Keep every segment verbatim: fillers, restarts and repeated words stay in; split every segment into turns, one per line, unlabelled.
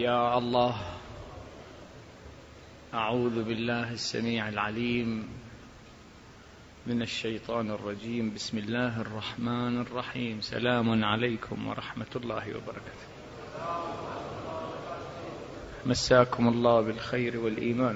يا الله. أعوذ بالله السميع العليم من الشيطان الرجيم. بسم الله الرحمن الرحيم. سلام عليكم ورحمة الله وبركاته. مساكم الله بالخير والإيمان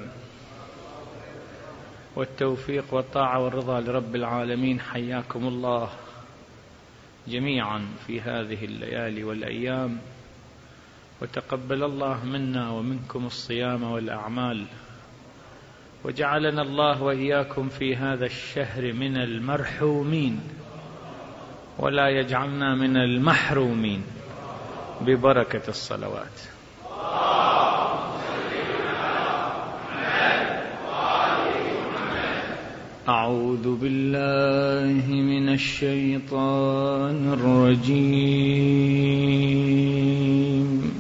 والتوفيق والطاعة والرضا لرب العالمين. حياكم الله جميعا في هذه الليالي والأيام، وتقبل الله منا ومنكم الصيام والأعمال، وجعلنا الله وإياكم في هذا الشهر من المرحومين، ولا يجعلنا من المحرومين ببركة الصلوات. أعوذ بالله من الشيطان الرجيم.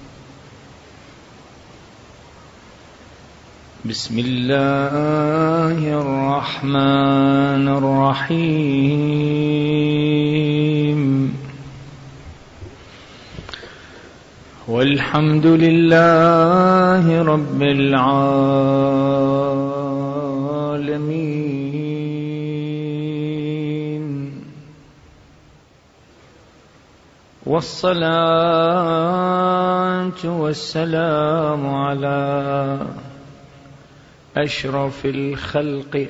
بسم الله الرحمن الرحيم. والحمد لله رب العالمين، والصلاة والسلام على أشرف الخلق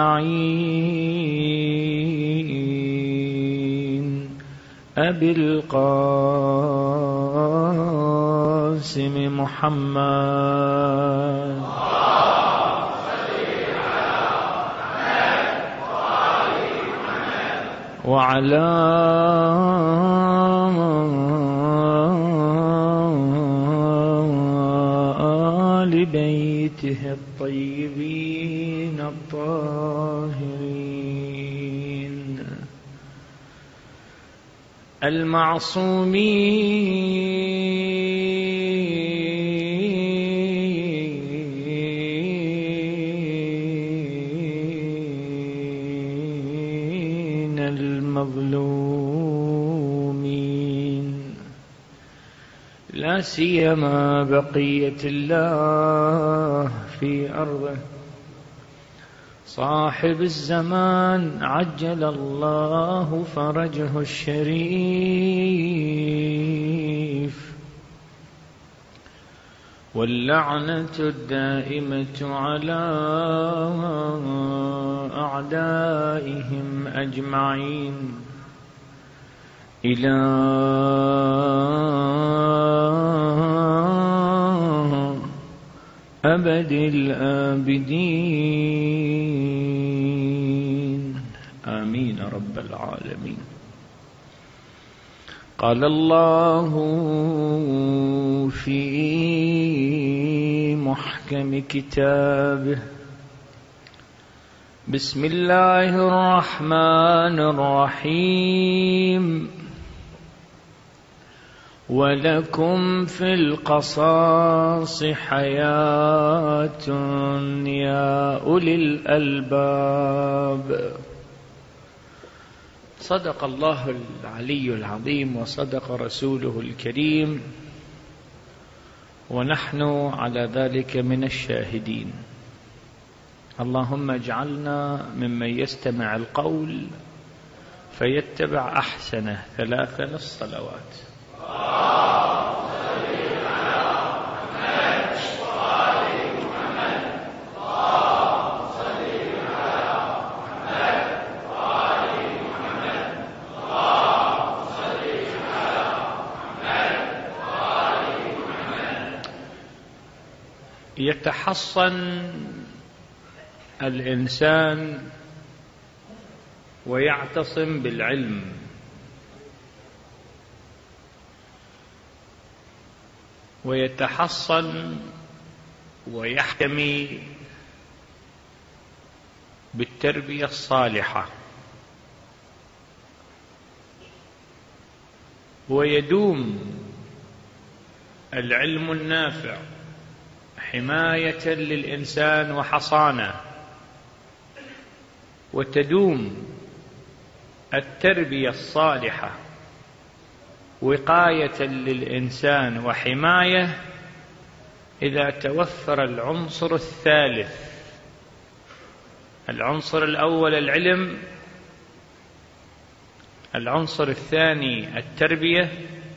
أجمعين، أبي القاسم محمد وعلى آل بيته الطيبين الطاهرين المعصومين المظلومين، لا سيما بقية الله في أرضه، صاحب الزمان عجل الله فرجه الشريف، واللعنة الدائمة على أعدائهم أجمعين إلى أبد الآبدين، آمين رب العالمين. قال الله في محكم كتابه: بسم الله الرحمن الرحيم. ولكم في القصاص حياة يا أولي الألباب. صدق الله العلي العظيم وصدق رسوله الكريم، ونحن على ذلك من الشاهدين. اللهم اجعلنا ممن يستمع القول فيتبع أحسنه. ثلاثا الصلوات. يتحصن الإنسان ويعتصم بالعلم، ويتحصن ويحتمي بالتربية الصالحة، ويدوم العلم النافع حماية للإنسان وحصانة، وتدوم التربية الصالحة وقاية للإنسان وحماية إذا توفر العنصر الثالث. العنصر الأول العلم، العنصر الثاني التربية،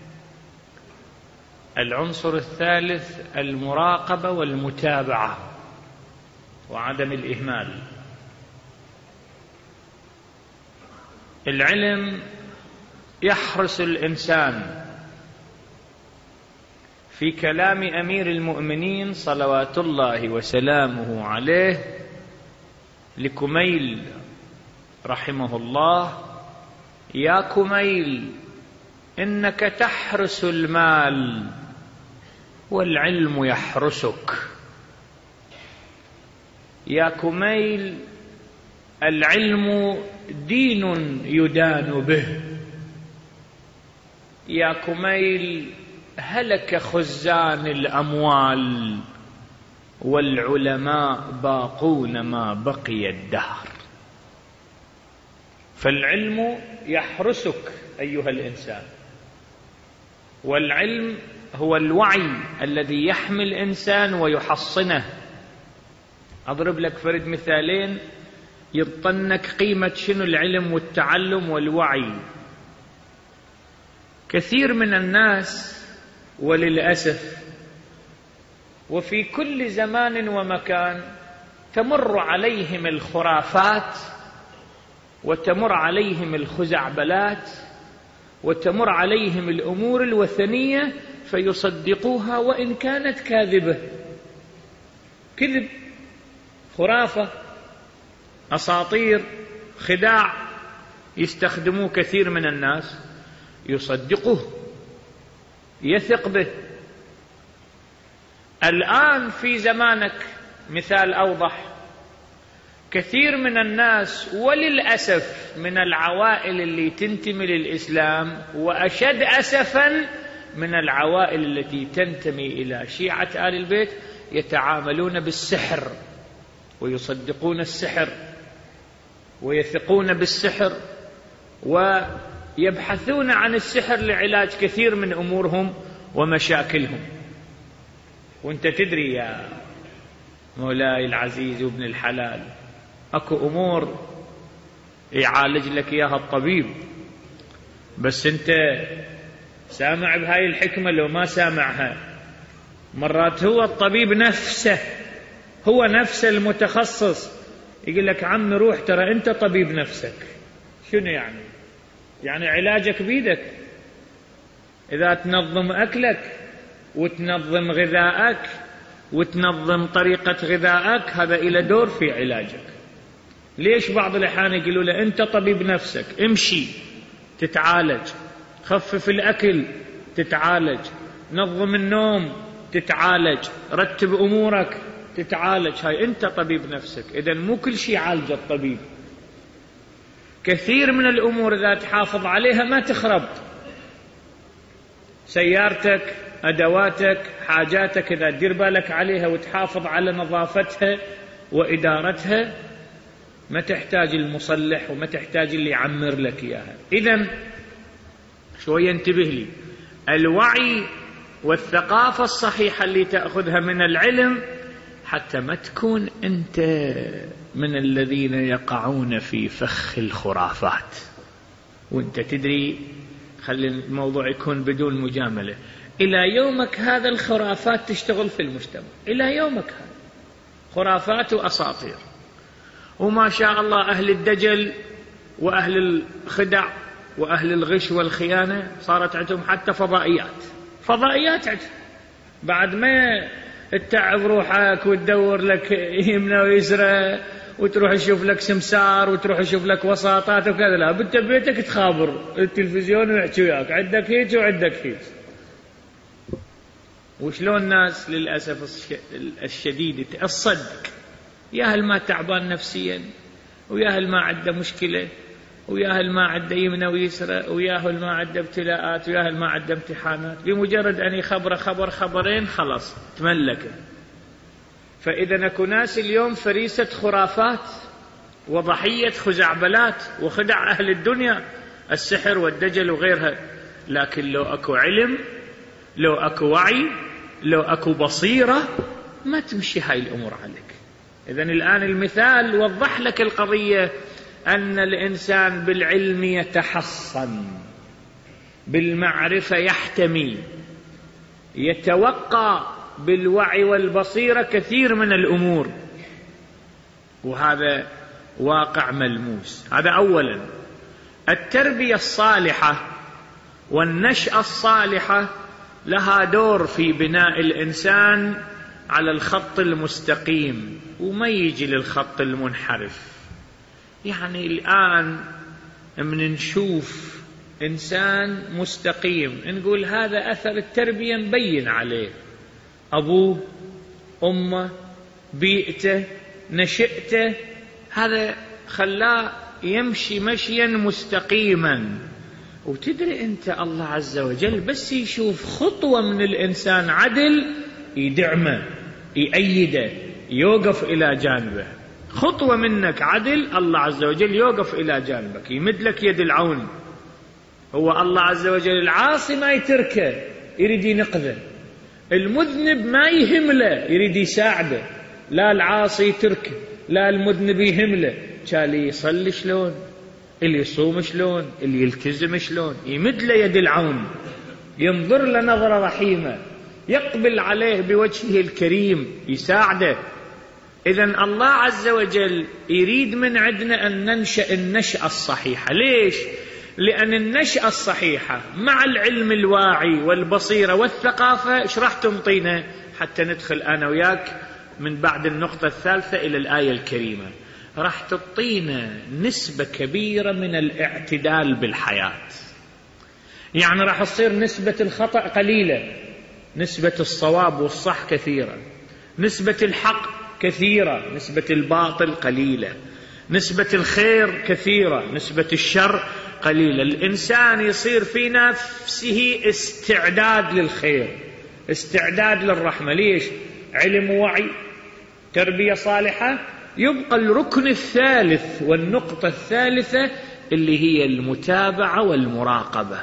العنصر الثالث المراقبة والمتابعة وعدم الإهمال. العلم يحرص الإنسان في كلام أمير المؤمنين صلوات الله وسلامه عليه لكميل رحمه الله: يا كميل، إنك تحرس المال والعلم يحرسك. يا كميل، العلم دين يدان به. يا كميل، هلك خزان الأموال والعلماء باقون ما بقي الدهر. فالعلم يحرسك أيها الإنسان، والعلم هو الوعي الذي يحمي الإنسان ويحصنه. أضرب لك فرد مثالين يطنك قيمة شنو العلم والتعلم والوعي. كثير من الناس وللأسف وفي كل زمان ومكان تمر عليهم الخرافات وتمر عليهم الخزعبلات وتمر عليهم الأمور الوثنية فيصدقوها وإن كانت كاذبة. كذب، خرافة، أساطير، خداع يستخدموه كثير من الناس، يصدقه، يثق به. الآن في زمانك مثال أوضح: كثير من الناس وللأسف من العوائل اللي تنتمي للإسلام، وأشد أسفا من العوائل التي تنتمي إلى شيعة آل البيت، يتعاملون بالسحر ويصدقون السحر ويثقون بالسحر ويبحثون عن السحر لعلاج كثير من أمورهم ومشاكلهم. وانت تدري يا مولاي العزيز وابن الحلال، اكو امور يعالج لك اياها الطبيب، بس انت سامع بهاي الحكمة لو ما سامعها. مرات هو الطبيب نفسه، هو نفسه المتخصص يقول لك عم روح ترى انت طبيب نفسك. شنو يعني؟ يعني علاجك بيدك. اذا تنظم اكلك وتنظم غذائك وتنظم طريقة غذائك، هذا إلى دور في علاجك. ليش بعض الأحيان يقولوا له أنت طبيب نفسك، امشي تتعالج، خفف الأكل تتعالج، نظم النوم تتعالج، رتب أمورك تتعالج. هاي أنت طبيب نفسك. إذن مو كل شيء عالج الطبيب. كثير من الأمور إذا تحافظ عليها ما تخرب. سيارتك، أدواتك، حاجاتك، إذا تدير بالك عليها وتحافظ على نظافتها وإدارتها ما تحتاج المصلح وما تحتاج اللي يعمر لك إياها. إذن شوية انتبه لي، الوعي والثقافة الصحيحة اللي تأخذها من العلم حتى ما تكون أنت من الذين يقعون في فخ الخرافات. وأنت تدري، خلي الموضوع يكون بدون مجاملة، إلى يومك هذا الخرافات تشتغل في المجتمع، إلى يومك هذا خرافات وأساطير. وما شاء الله أهل الدجل وأهل الخدع وأهل الغش والخيانة صارت عندهم حتى فضائيات. فضائيات عندهم بعد ما تتعب روحك وتدور لك يمنى ويسرى وتروح تشوف لك سمسار وتروح تشوف لك وساطات وكذا. لا، انت ببيتك تخابر التلفزيون ويحكي وياك عندك هيك وعندك هيك. وشلون الناس للأسف الشديد تصدق، ياهل ما تعبان نفسيا، وياهل ما عنده مشكلة، وياهل ما عنده يمنى ويسرى، وياهل ما عنده ابتلاءات، وياهل ما عنده امتحانات. بمجرد أن يخبر خبر خبرين خلاص تملك. فإذا أكو ناس اليوم فريسة خرافات وضحية خزعبلات وخدع أهل الدنيا، السحر والدجل وغيرها. لكن لو أكو علم، لو أكو وعي، لو أكو بصيرة ما تمشي هاي الأمور عليك. إذن الآن المثال وضح لك القضية، أن الإنسان بالعلم يتحصن، بالمعرفة يحتمي، يتوقع بالوعي والبصيرة كثير من الأمور، وهذا واقع ملموس. هذا أولا. التربية الصالحة والنشأة الصالحة لها دور في بناء الإنسان على الخط المستقيم، وما يجي للخط المنحرف. يعني الآن من نشوف إنسان مستقيم نقول هذا أثر التربية مبين عليه، أبوه، أمه، بيئته، نشأته، هذا خلاه يمشي مشيا مستقيما. وتدري أنت الله عز وجل بس يشوف خطوة من الإنسان عدل يدعمه، يأيده، يوقف إلى جانبه. خطوة منك عدل الله عز وجل يوقف إلى جانبك، يمد لك يد العون. هو الله عز وجل العاصي ما يتركه، يريد ينقذه. المذنب ما يهمله، يريد يساعده. لا العاصي يتركه، لا المذنب يهمله. اللي يصلي شلون، اللي يصوم شلون، اللي يلتزم شلون، يمد له يد العون، ينظر له نظرة رحيمة، يقبل عليه بوجهه الكريم، يساعده. إذن الله عز وجل يريد من عندنا أن ننشأ النشأة الصحيحة. ليش؟ لأن النشأة الصحيحة مع العلم الواعي والبصيرة والثقافة إيش راح تنطينا حتى ندخل أنا وياك من بعد النقطة الثالثة إلى الآية الكريمة؟ راح تعطينا نسبة كبيرة من الاعتدال بالحياة. يعني راح تصير نسبة الخطأ قليلة، نسبة الصواب والصح كثيرة، نسبة الحق كثيرة، نسبة الباطل قليلة، نسبة الخير كثيرة، نسبة الشر قليلة. الإنسان يصير في نفسه استعداد للخير، استعداد للرحمة. ليش؟ علم ووعي، تربية صالحة. يبقى الركن الثالث والنقطة الثالثة اللي هي المتابعة والمراقبة.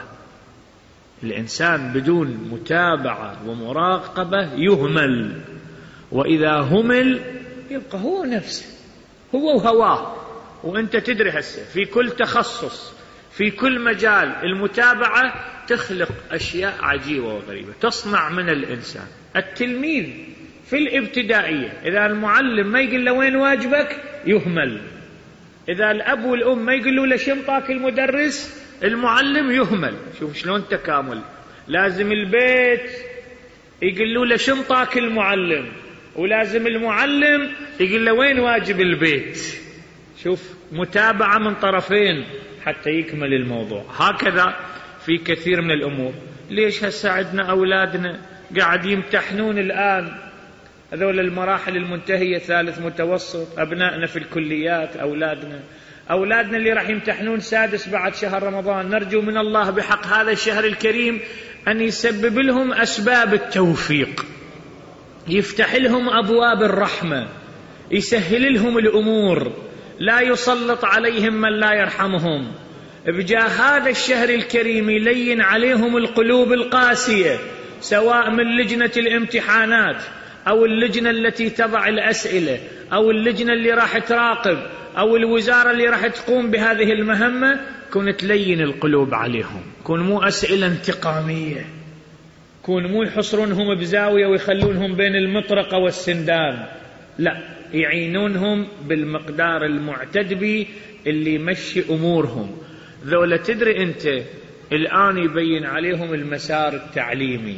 الإنسان بدون متابعة ومراقبة يهمل، وإذا همل يبقى هو نفسه، هو وهواه. وأنت تدري هسه في كل تخصص، في كل مجال، المتابعة تخلق أشياء عجيبة وغريبة، تصنع من الإنسان. التلميذ في الابتدائية إذا المعلم ما يقول له وين واجبك يهمل. إذا الأب والأم ما يقولوا له شنطاك المدرس المعلم يهمل. شوف شلون تكامل. لازم البيت يقولوا له شنطاك المعلم، ولازم المعلم يقول له وين واجب البيت. شوف متابعة من طرفين حتى يكمل الموضوع. هكذا في كثير من الأمور. ليش هسه عندنا أولادنا قاعد يمتحنون الآن، هذول المراحل المنتهية، ثالث متوسط، أبنائنا في الكليات، أولادنا أولادنا اللي راح يمتحنون سادس بعد شهر رمضان. نرجو من الله بحق هذا الشهر الكريم أن يسبب لهم أسباب التوفيق، يفتح لهم أبواب الرحمة، يسهل لهم الأمور، لا يسلط عليهم من لا يرحمهم. بجاه هذا الشهر الكريم يلين عليهم القلوب القاسية، سواء من لجنة الامتحانات أو اللجنة التي تضع الأسئلة أو اللجنة اللي راح تراقب أو الوزارة اللي راح تقوم بهذه المهمة، كون تلين القلوب عليهم، كون مو أسئلة انتقامية، كون مو يحصرونهم بزاوية ويخلونهم بين المطرقة والسندان، لا، يعينونهم بالمقدار المعتد به اللي يمشي أمورهم. ذولا تدري أنت الآن يبين عليهم المسار التعليمي.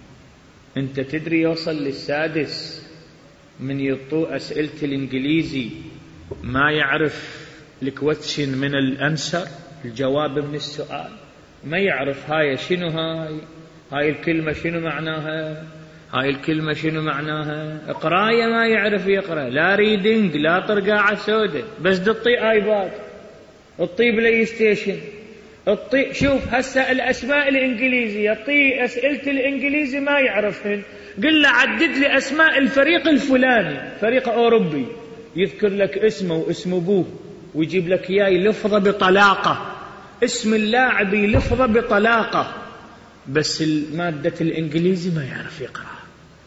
أنت تدري يوصل للسادس من يطوء أسئلة الإنجليزي ما يعرف الكويشن من الأنسر، الجواب من السؤال، ما يعرف هاي شنو، هاي هاي الكلمة شنو معناها، هاي الكلمة شنو معناها. قراية ما يعرف يقرأ، لا ريدنج، لا طرقاعة سودة، بس تطي آيباد، تطي بلاي ستيشن، تطي. شوف هسه الأسماء الإنجليزية، يطي أسئلة الإنجليزي ما يعرفهن، قل له عدد لي أسماء الفريق الفلاني، فريق أوروبي، يذكر لك اسمه واسم أبوه ويجيب لك إياه يلفظه بطلاقة، اسم اللاعب يلفظه بطلاقة، بس المادة الإنجليزي ما يعرف يقرأ.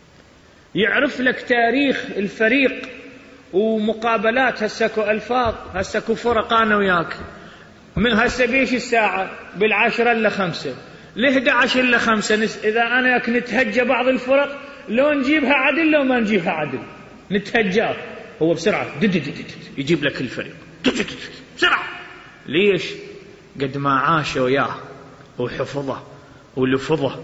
يعرف لك تاريخ الفريق ومقابلات. هسكو ألفاظ، هسكو فرق أنا وياك من هسه بيش الساعة بالعشرة إلا خمسة لإحدى عشر إلا خمسة، إذا أنا وياك نتهجى بعض الفرق لو نجيبها عدل لو ما نجيبها عدل نتهجاه. هو بسرعة دد دد دد يجيب لك الفريق بسرعة. ليش؟ قد ما عاش وياه وحفظه ولفظه.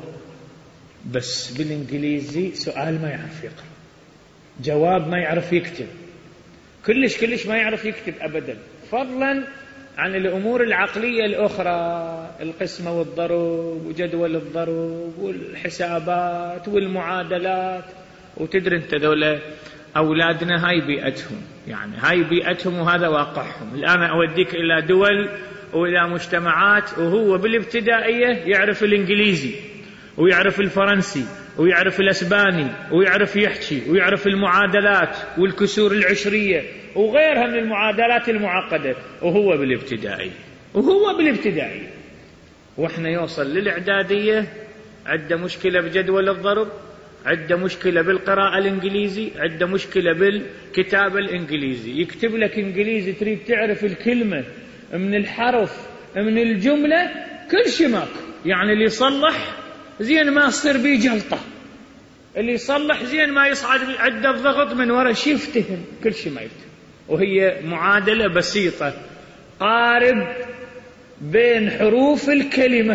بس بالإنجليزي سؤال ما يعرف يقرأ، جواب ما يعرف يكتب، كلش كلش ما يعرف يكتب أبدا، فضلا عن الأمور العقلية الأخرى، القسمة والضرب وجدول الضرب والحسابات والمعادلات. وتدري انت ذولا أولادنا هاي بيئتهم، يعني هاي بيئتهم وهذا واقعهم. الآن أوديك إلى دول وإلى مجتمعات وهو بالابتدائية يعرف الإنجليزي ويعرف الفرنسي ويعرف الأسباني ويعرف يحكي ويعرف المعادلات والكسور العشرية وغيرها من المعادلات المعقدة وهو بالابتدائي وهو بالابتدائي. وإحنا يوصل للإعدادية عنده مشكلة بجدول الضرب، عنده مشكلة بالقراءة الإنجليزي، عنده مشكلة بالكتابة الإنجليزي. يكتب لك إنجليزي تريد تعرف الكلمة من الحرف من الجملة كل شيء ماكو. يعني اللي يصلح زين ما يصير بيه جلطة، اللي يصلح زين ما يصعد عنده الضغط من وراء شي يفتهم، كل شيء ما يفتهم. وهي معادلة بسيطة، قارب بين حروف الكلمة،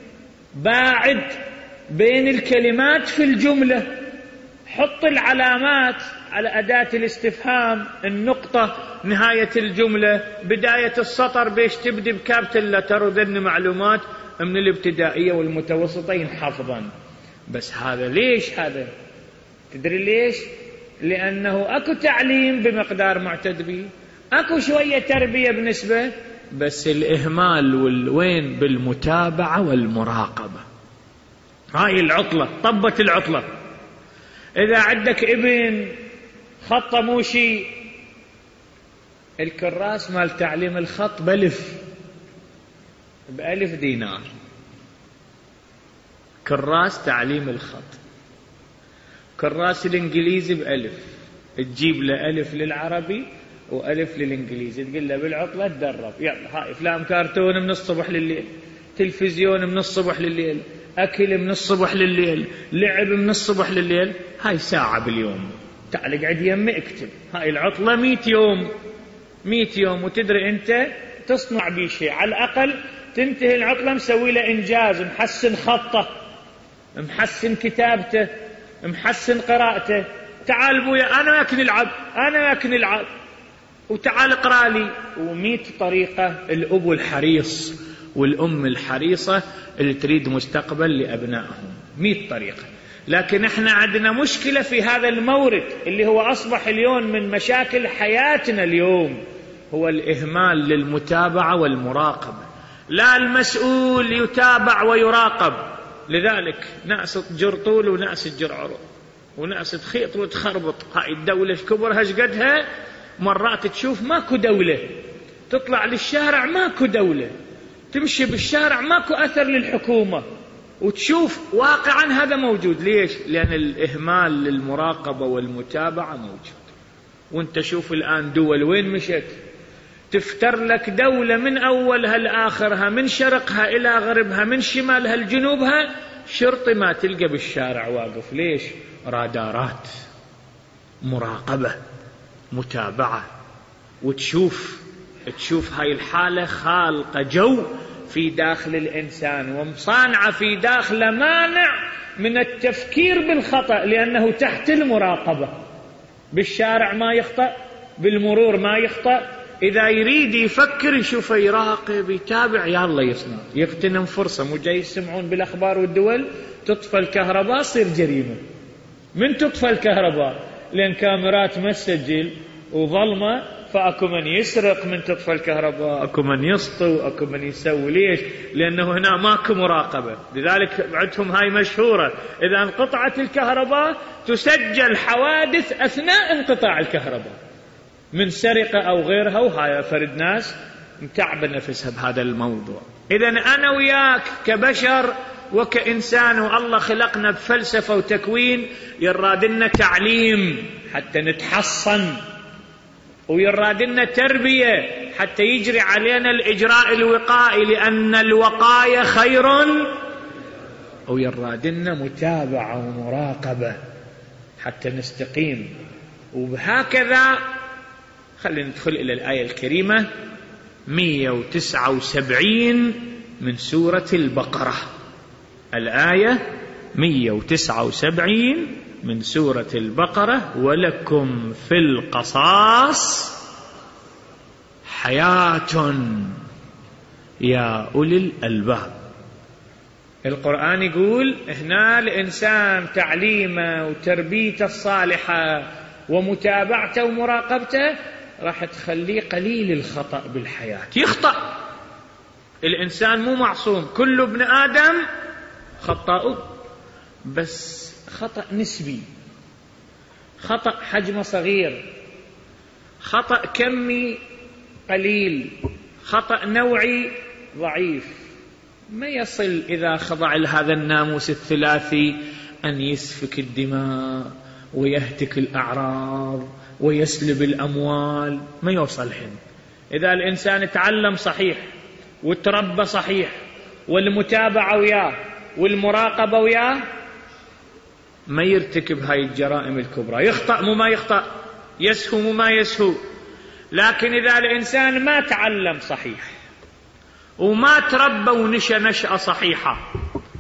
باعد بين الكلمات في الجملة، حط العلامات على أداة الاستفهام، النقطة نهاية الجملة، بداية السطر بيش تبدي بكابيتال لتر، وذن معلومات من الابتدائية والمتوسطين حفظا. بس هذا ليش؟ هذا تدري ليش؟ لأنه أكو تعليم بمقدار معتد به، أكو شوية تربية بنسبة، بس الإهمال والوين بالمتابعة والمراقبة. هاي العطلة، طبت العطلة. إذا عندك ابن خطه مو شي، الكراس مال تعليم الخط بألف بألف دينار، كراس تعليم الخط. كراس الإنجليزي بألف، تجيب له ألف للعربي وألف للإنجليزي، تقول له بالعطلة تدرب، يلا هاي أفلام كرتون من الصبح لليل، تلفزيون من الصبح لليل، أكل من الصبح لليل، لعب من الصبح لليل. هاي ساعة باليوم، تعال قعد يمي اكتب. هاي العطلة مية يوم، مية يوم. وتدري أنت تصنع بيه شيء، على الأقل تنتهي العطلة مسوي له إنجاز، محسن خطه، محسن كتابته، محسن قراءته. تعال بويا أنا وياك نلعب، أنا وياك نلعب، وتعال اقرأ لي. ومية طريقة. الأب الحريص والأم الحريصة اللي تريد مستقبل لأبنائهم، مية طريقة. لكن احنا عندنا مشكلة في هذا المورد اللي هو أصبح اليوم من مشاكل حياتنا اليوم، هو الإهمال للمتابعة والمراقبة. لا المسؤول يتابع ويراقب. لذلك ناس تجر طول وناس تجر عرض وناس تخيط وتخربط. هاي الدولة كبرها شقدها، مرات تشوف ماكو دولة، تطلع للشارع ماكو دولة، تمشي بالشارع ماكو أثر للحكومة، وتشوف واقعا هذا موجود. ليش؟ لأن الإهمال للمراقبة والمتابعة موجود. وانت شوف الآن دول وين مشت، تفتر لك دولة من أولها لآخرها، من شرقها إلى غربها، من شمالها لجنوبها، شرطي ما تلقى بالشارع واقف. ليش؟ رادارات، مراقبة، متابعة. وتشوف تشوف هاي الحالة خالقة جو في داخل الإنسان، ومصانعة في داخله مانع من التفكير بالخطأ، لأنه تحت المراقبة. بالشارع ما يخطأ، بالمرور ما يخطأ، إذا يريد يفكر يشوف يراقب يتابع، يلا يصنع، يغتنم فرصة. مو جاي يسمعون بالأخبار والدول تطفى الكهرباء صير جريمة. من تطفى الكهرباء؟ لأن كاميرات ما تسجل وظلمة، فأكو من يسرق من تطفى الكهرباء، أكو من يسطو، أكو من يسوي. ليش؟ لأنه هنا ماكو مراقبة. لذلك عندهم هاي مشهورة، إذا انقطعت الكهرباء تسجل حوادث أثناء انقطاع الكهرباء من سرقة أو غيرها. وهاي فرد ناس متعب نفسها بهذا الموضوع. إذن أنا وياك كبشر وكإنسان والله خلقنا بفلسفة وتكوين، يرادنا تعليم حتى نتحصن، ويرادنا تربية حتى يجري علينا الإجراء الوقائي لأن الوقاية خير، ويرادنا متابعة ومراقبة حتى نستقيم. وبهكذا خلينا ندخل إلى الآية الكريمة مئة وتسعة وسبعين من سورة البقرة. الآية مئة وتسعة وسبعين من سورة البقرة: ولكم في القصاص حياة يا أولي الألباب. القرآن يقول هنا الإنسان تعليمه وتربيته الصالحة ومتابعته ومراقبته راح تخليه قليل الخطأ بالحياة. يخطأ، الإنسان مو معصوم، كل ابن آدم خطاء، بس خطأ نسبي، خطأ حجمه صغير، خطأ كمي قليل، خطأ نوعي ضعيف، ما يصل إذا خضع لهذا الناموس الثلاثي أن يسفك الدماء ويهتك الأعراض ويسلب الأموال، ما يوصل حين. إذا الإنسان تعلم صحيح وتربى صحيح والمتابعة وياه والمراقبة وياه ما يرتكب هاي الجرائم الكبرى. يخطأ مو ما يخطأ، يسهو مو ما يسهو. لكن إذا الإنسان ما تعلم صحيح وما تربى ونشأ نشأة صحيحة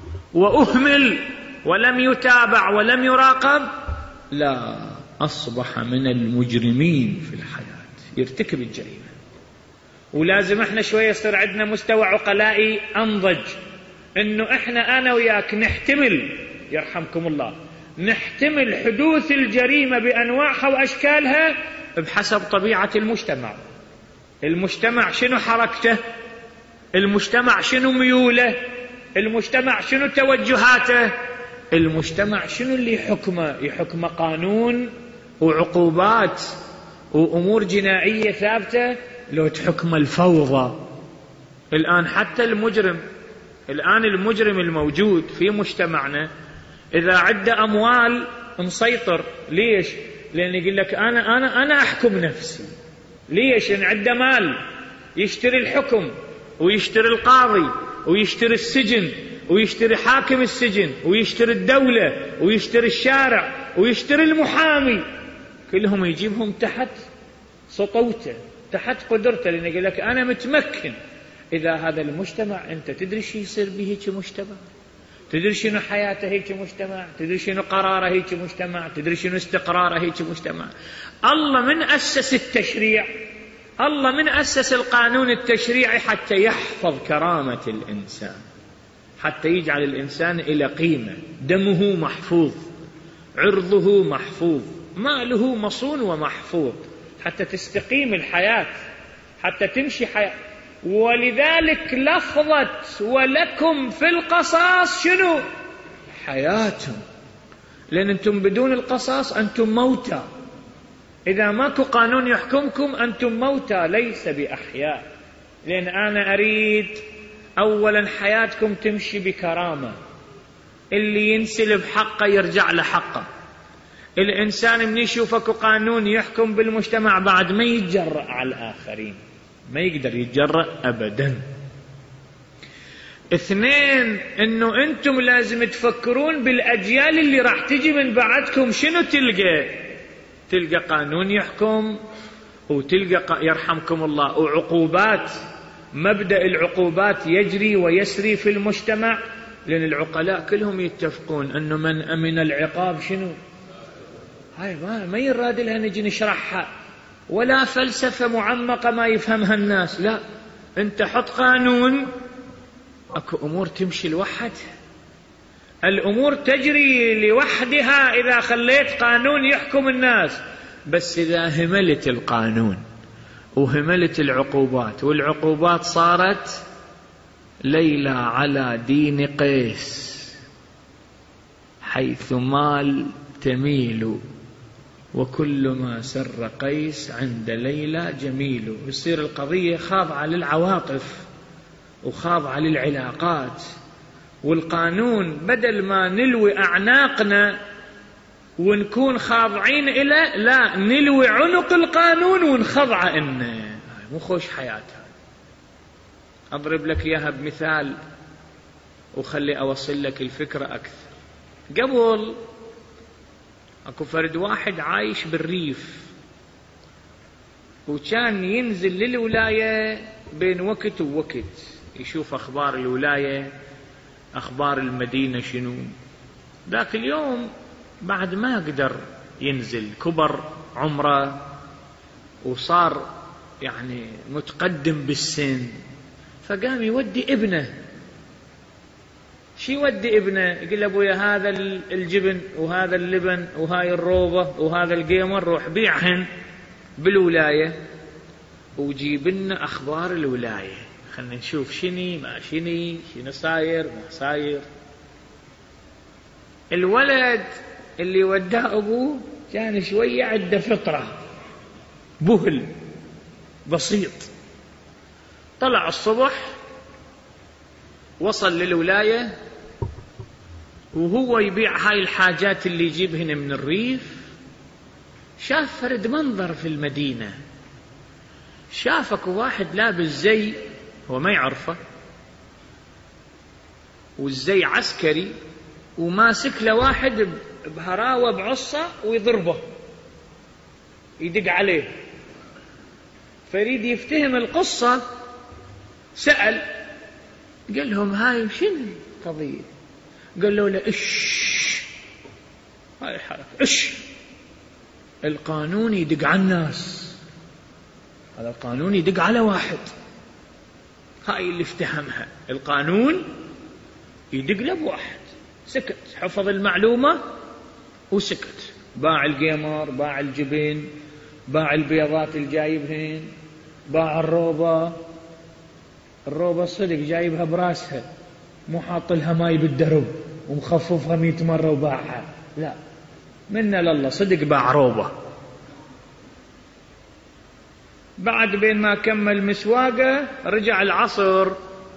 وأهمل ولم يتابع ولم يراقب، لا، أصبح من المجرمين في الحياة، يرتكب الجريمة. ولازم احنا شوية يصير عندنا مستوى عقلائي أنضج، انه احنا انا وياك نحتمل، يرحمكم الله، نحتمل حدوث الجريمة بأنواعها وأشكالها بحسب طبيعة المجتمع. المجتمع شنو حركته، المجتمع شنو ميوله، المجتمع شنو توجهاته، المجتمع شنو اللي يحكمه، يحكمه قانون وعقوبات وأمور جنائية ثابتة، لو تحكم الفوضى. الآن حتى المجرم، الآن المجرم الموجود في مجتمعنا إذا عنده أموال مسيطر. ليش؟ لأن يقول لك أنا أنا أنا أحكم نفسي. ليش؟ لأن عنده مال يشتري الحكم ويشتري القاضي ويشتري السجن ويشتري حاكم السجن ويشتري الدولة ويشتري الشارع ويشتري المحامي، كلهم يجيبهم تحت سطوته، تحت قدرته، لأن يقول لك أنا متمكن. إذا هذا المجتمع أنت تدري شو يصير به هيك مجتمع، تدري شنو حياته هيك مجتمع، تدري شنو قراره هيك مجتمع، تدري شنو استقراره هيك مجتمع. الله من أسس التشريع، الله من أسس القانون التشريعي حتى يحفظ كرامة الإنسان، حتى يجعل الإنسان إلى قيمة، دمه محفوظ، عرضه محفوظ، ماله مصون ومحفوظ، حتى تستقيم الحياة، حتى تمشي حياة. ولذلك لفظة ولكم في القصاص شنو؟ حياة، لأن أنتم بدون القصاص أنتم موتى. إذا ماكو قانون يحكمكم أنتم موتى ليس بأحياء. لأن أنا أريد أولا حياتكم تمشي بكرامة، اللي ينسلب حقه يرجع له حقه. الإنسان من يشوفك قانون يحكم بالمجتمع بعد ما يتجرأ على الآخرين، ما يقدر يتجرأ أبدا. اثنين، انه انتم لازم تفكرون بالأجيال اللي راح تجي من بعدكم. شنو تلقى؟ تلقى قانون يحكم، وتلقى يرحمكم الله وعقوبات. مبدأ العقوبات يجري ويسري في المجتمع، لأن العقلاء كلهم يتفقون أنه من أمن العقاب شنو؟ هاي ما, ما يراد لها نجي نشرحها، ولا فلسفة معمقة ما يفهمها الناس. لا، انت حط قانون، اكو امور تمشي لوحدها، الامور تجري لوحدها اذا خليت قانون يحكم الناس. بس اذا هملت القانون وهملت العقوبات، والعقوبات صارت ليلى على دين قيس، حيث مال تميل، وكل ما سر قيس عند ليلى جميل. يصير القضية خاضعة للعواطف وخاضعة للعلاقات والقانون بدل ما نلوي أعناقنا ونكون خاضعين إليه، لا، نلوي عنق القانون ونخضع إنه. مو خوش حياتها. أضرب لك إياها بمثال وخلي أوصل لك الفكرة أكثر. قبل أكو فرد واحد عايش بالريف، وكان ينزل للولاية بين وقت ووقت يشوف أخبار الولاية، أخبار المدينة شنو. ذاك اليوم بعد ما قدر ينزل، كبر عمره وصار يعني متقدم بالسن، فقام يودي ابنه. شي يودي ابنه؟ يقول له أبويا هذا الجبن وهذا اللبن وهاي الروبة وهذا القيمر، روح بيعهن بالولاية وجيب لنا أخبار الولاية، خلنا نشوف شني ما شني، شنو صاير ما صاير. الولد اللي وداه أبوه كان شوية عنده فطرة، بهل بسيط. طلع الصبح وصل للولاية، وهو يبيع هاي الحاجات اللي يجيبهن من الريف، شاف فرد منظر في المدينة. شافك واحد لابس زي هو ما يعرفه، والزي عسكري، وماسك له واحد بهراوة بعصة ويضربه يدق عليه. فريد يفتهم القصة، سأل قال لهم هاي شنو القضية؟ قال له لا إش، هاي حركة إش، القانون يدق على الناس، هذا القانون يدق على واحد. هاي اللي افتهمها، القانون يدق له بواحد. سكت، حفظ المعلومة وسكت. باع القمر، باع الجبن، باع البيضات الجايبهن، باع الروبة. الروبة صدق جايبها براسها، مو حاط لها ماي بالدرب ومخففها مئة مرة وباعها، لا، منا لله صدق باع روبة. بعد بين ما كمل مسواقه رجع العصر،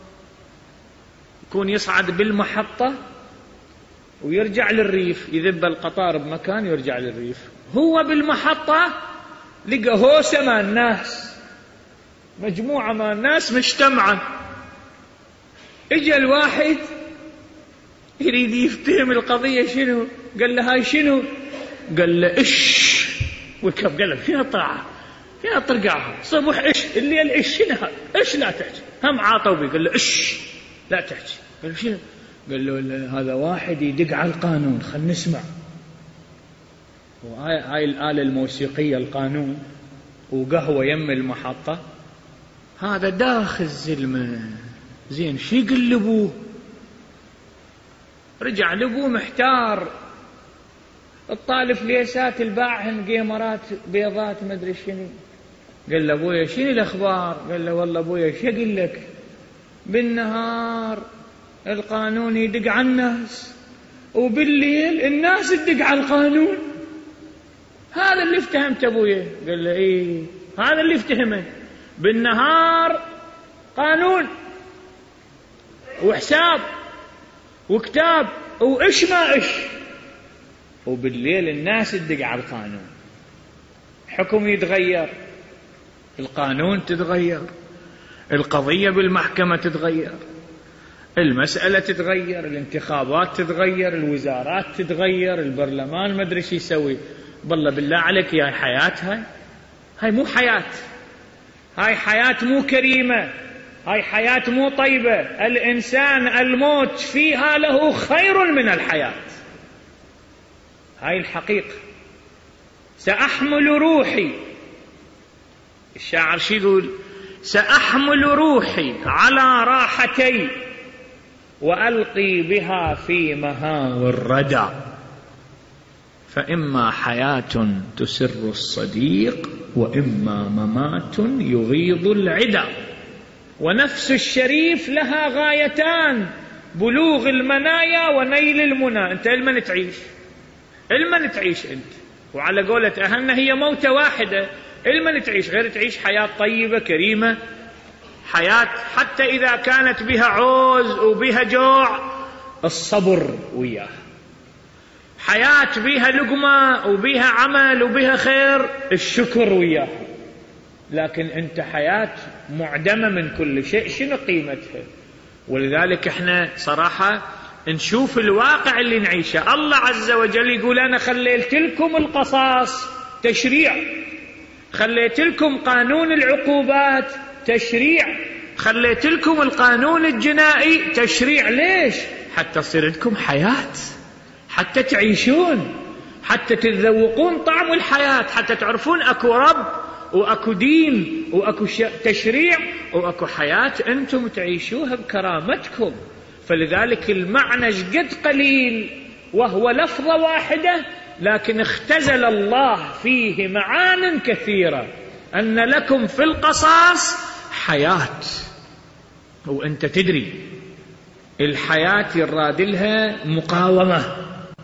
يكون يصعد بالمحطة ويرجع للريف، يذب القطار بمكان ويرجع للريف. هو بالمحطة لقى هوسة مع الناس، مجموعة مع الناس مجتمعة. اجى الواحد يريد يفتهم القضية شنو، قال له هاي شنو؟ قال له إش، وكب قال له فيها طاعة فيها طرقعها صبح إش الليل إش شنو هذا؟ إش لا تحكي. هم عاطوا بي قال له إش لا تحكي. قال له شنو؟ قال له هذا واحد يدق على القانون، خل نسمع. وهاي هاي الآلة الموسيقية القانون، وقهوة يم المحطة. هذا داخل الزلمة زين، شي يقول لابوه؟ رجع لابوه محتار. الطالب ليسات الباعهن قيمرات بيضات ما ادري شنو. قال له ابويا شنو الاخبار؟ قال له والله ابويا شو اقول لك، بالنهار القانون يدق على الناس، وبالليل الناس تدق على القانون. هذا اللي افتهمت ابويا. قال له ايه هذا اللي افتهمه، بالنهار قانون وحساب وكتاب وإش ما إش، وبالليل الناس تدق على القانون. حكم يتغير، القانون تتغير، القضية بالمحكمة تتغير، المسألة تتغير، الانتخابات تتغير، الوزارات تتغير، البرلمان ما ادري شو يسوي. بالله بالله عليك يا حياة، هاي هاي مو حياة، هاي حياة مو كريمة، هاي حياة مو طيبة. الإنسان الموت فيها له خير من الحياة، هاي الحقيقة. سأحمل روحي، الشاعر شو يقول؟ سأحمل روحي على راحتي وألقي بها في مهاوي الردى، فإما حياة تسر الصديق وإما ممات يغيظ العدا. ونفس الشريف لها غايتان، بلوغ المنايا ونيل المنى. أنت المن تعيش، المن تعيش أنت، وعلى قولة أهلنا هي موتة واحدة. المن تعيش غير تعيش حياة طيبة كريمة، حياة حتى إذا كانت بها عوز وبها جوع الصبر وياه. حياة بيها لقمة وبيها عمل وبيها خير، الشكر وياه. لكن أنت حياة معدمة من كل شيء، شنو قيمتها؟ ولذلك احنا صراحة نشوف الواقع اللي نعيشه. الله عز وجل يقول أنا خليت لكم القصاص تشريع، خليت لكم قانون العقوبات تشريع، خليت لكم القانون الجنائي تشريع. ليش؟ حتى تصير لكم حياة، حتى تعيشون، حتى تذوقون طعم الحياة، حتى تعرفون أكو رب وأكو دين وأكو تشريع وأكو حياة أنتم تعيشوها بكرامتكم. فلذلك المعنى جد قليل وهو لفظة واحدة، لكن اختزل الله فيه معان كثيرة. أن لكم في القصاص حياة، وأنت تدري الحياة يراد لها مقاومة،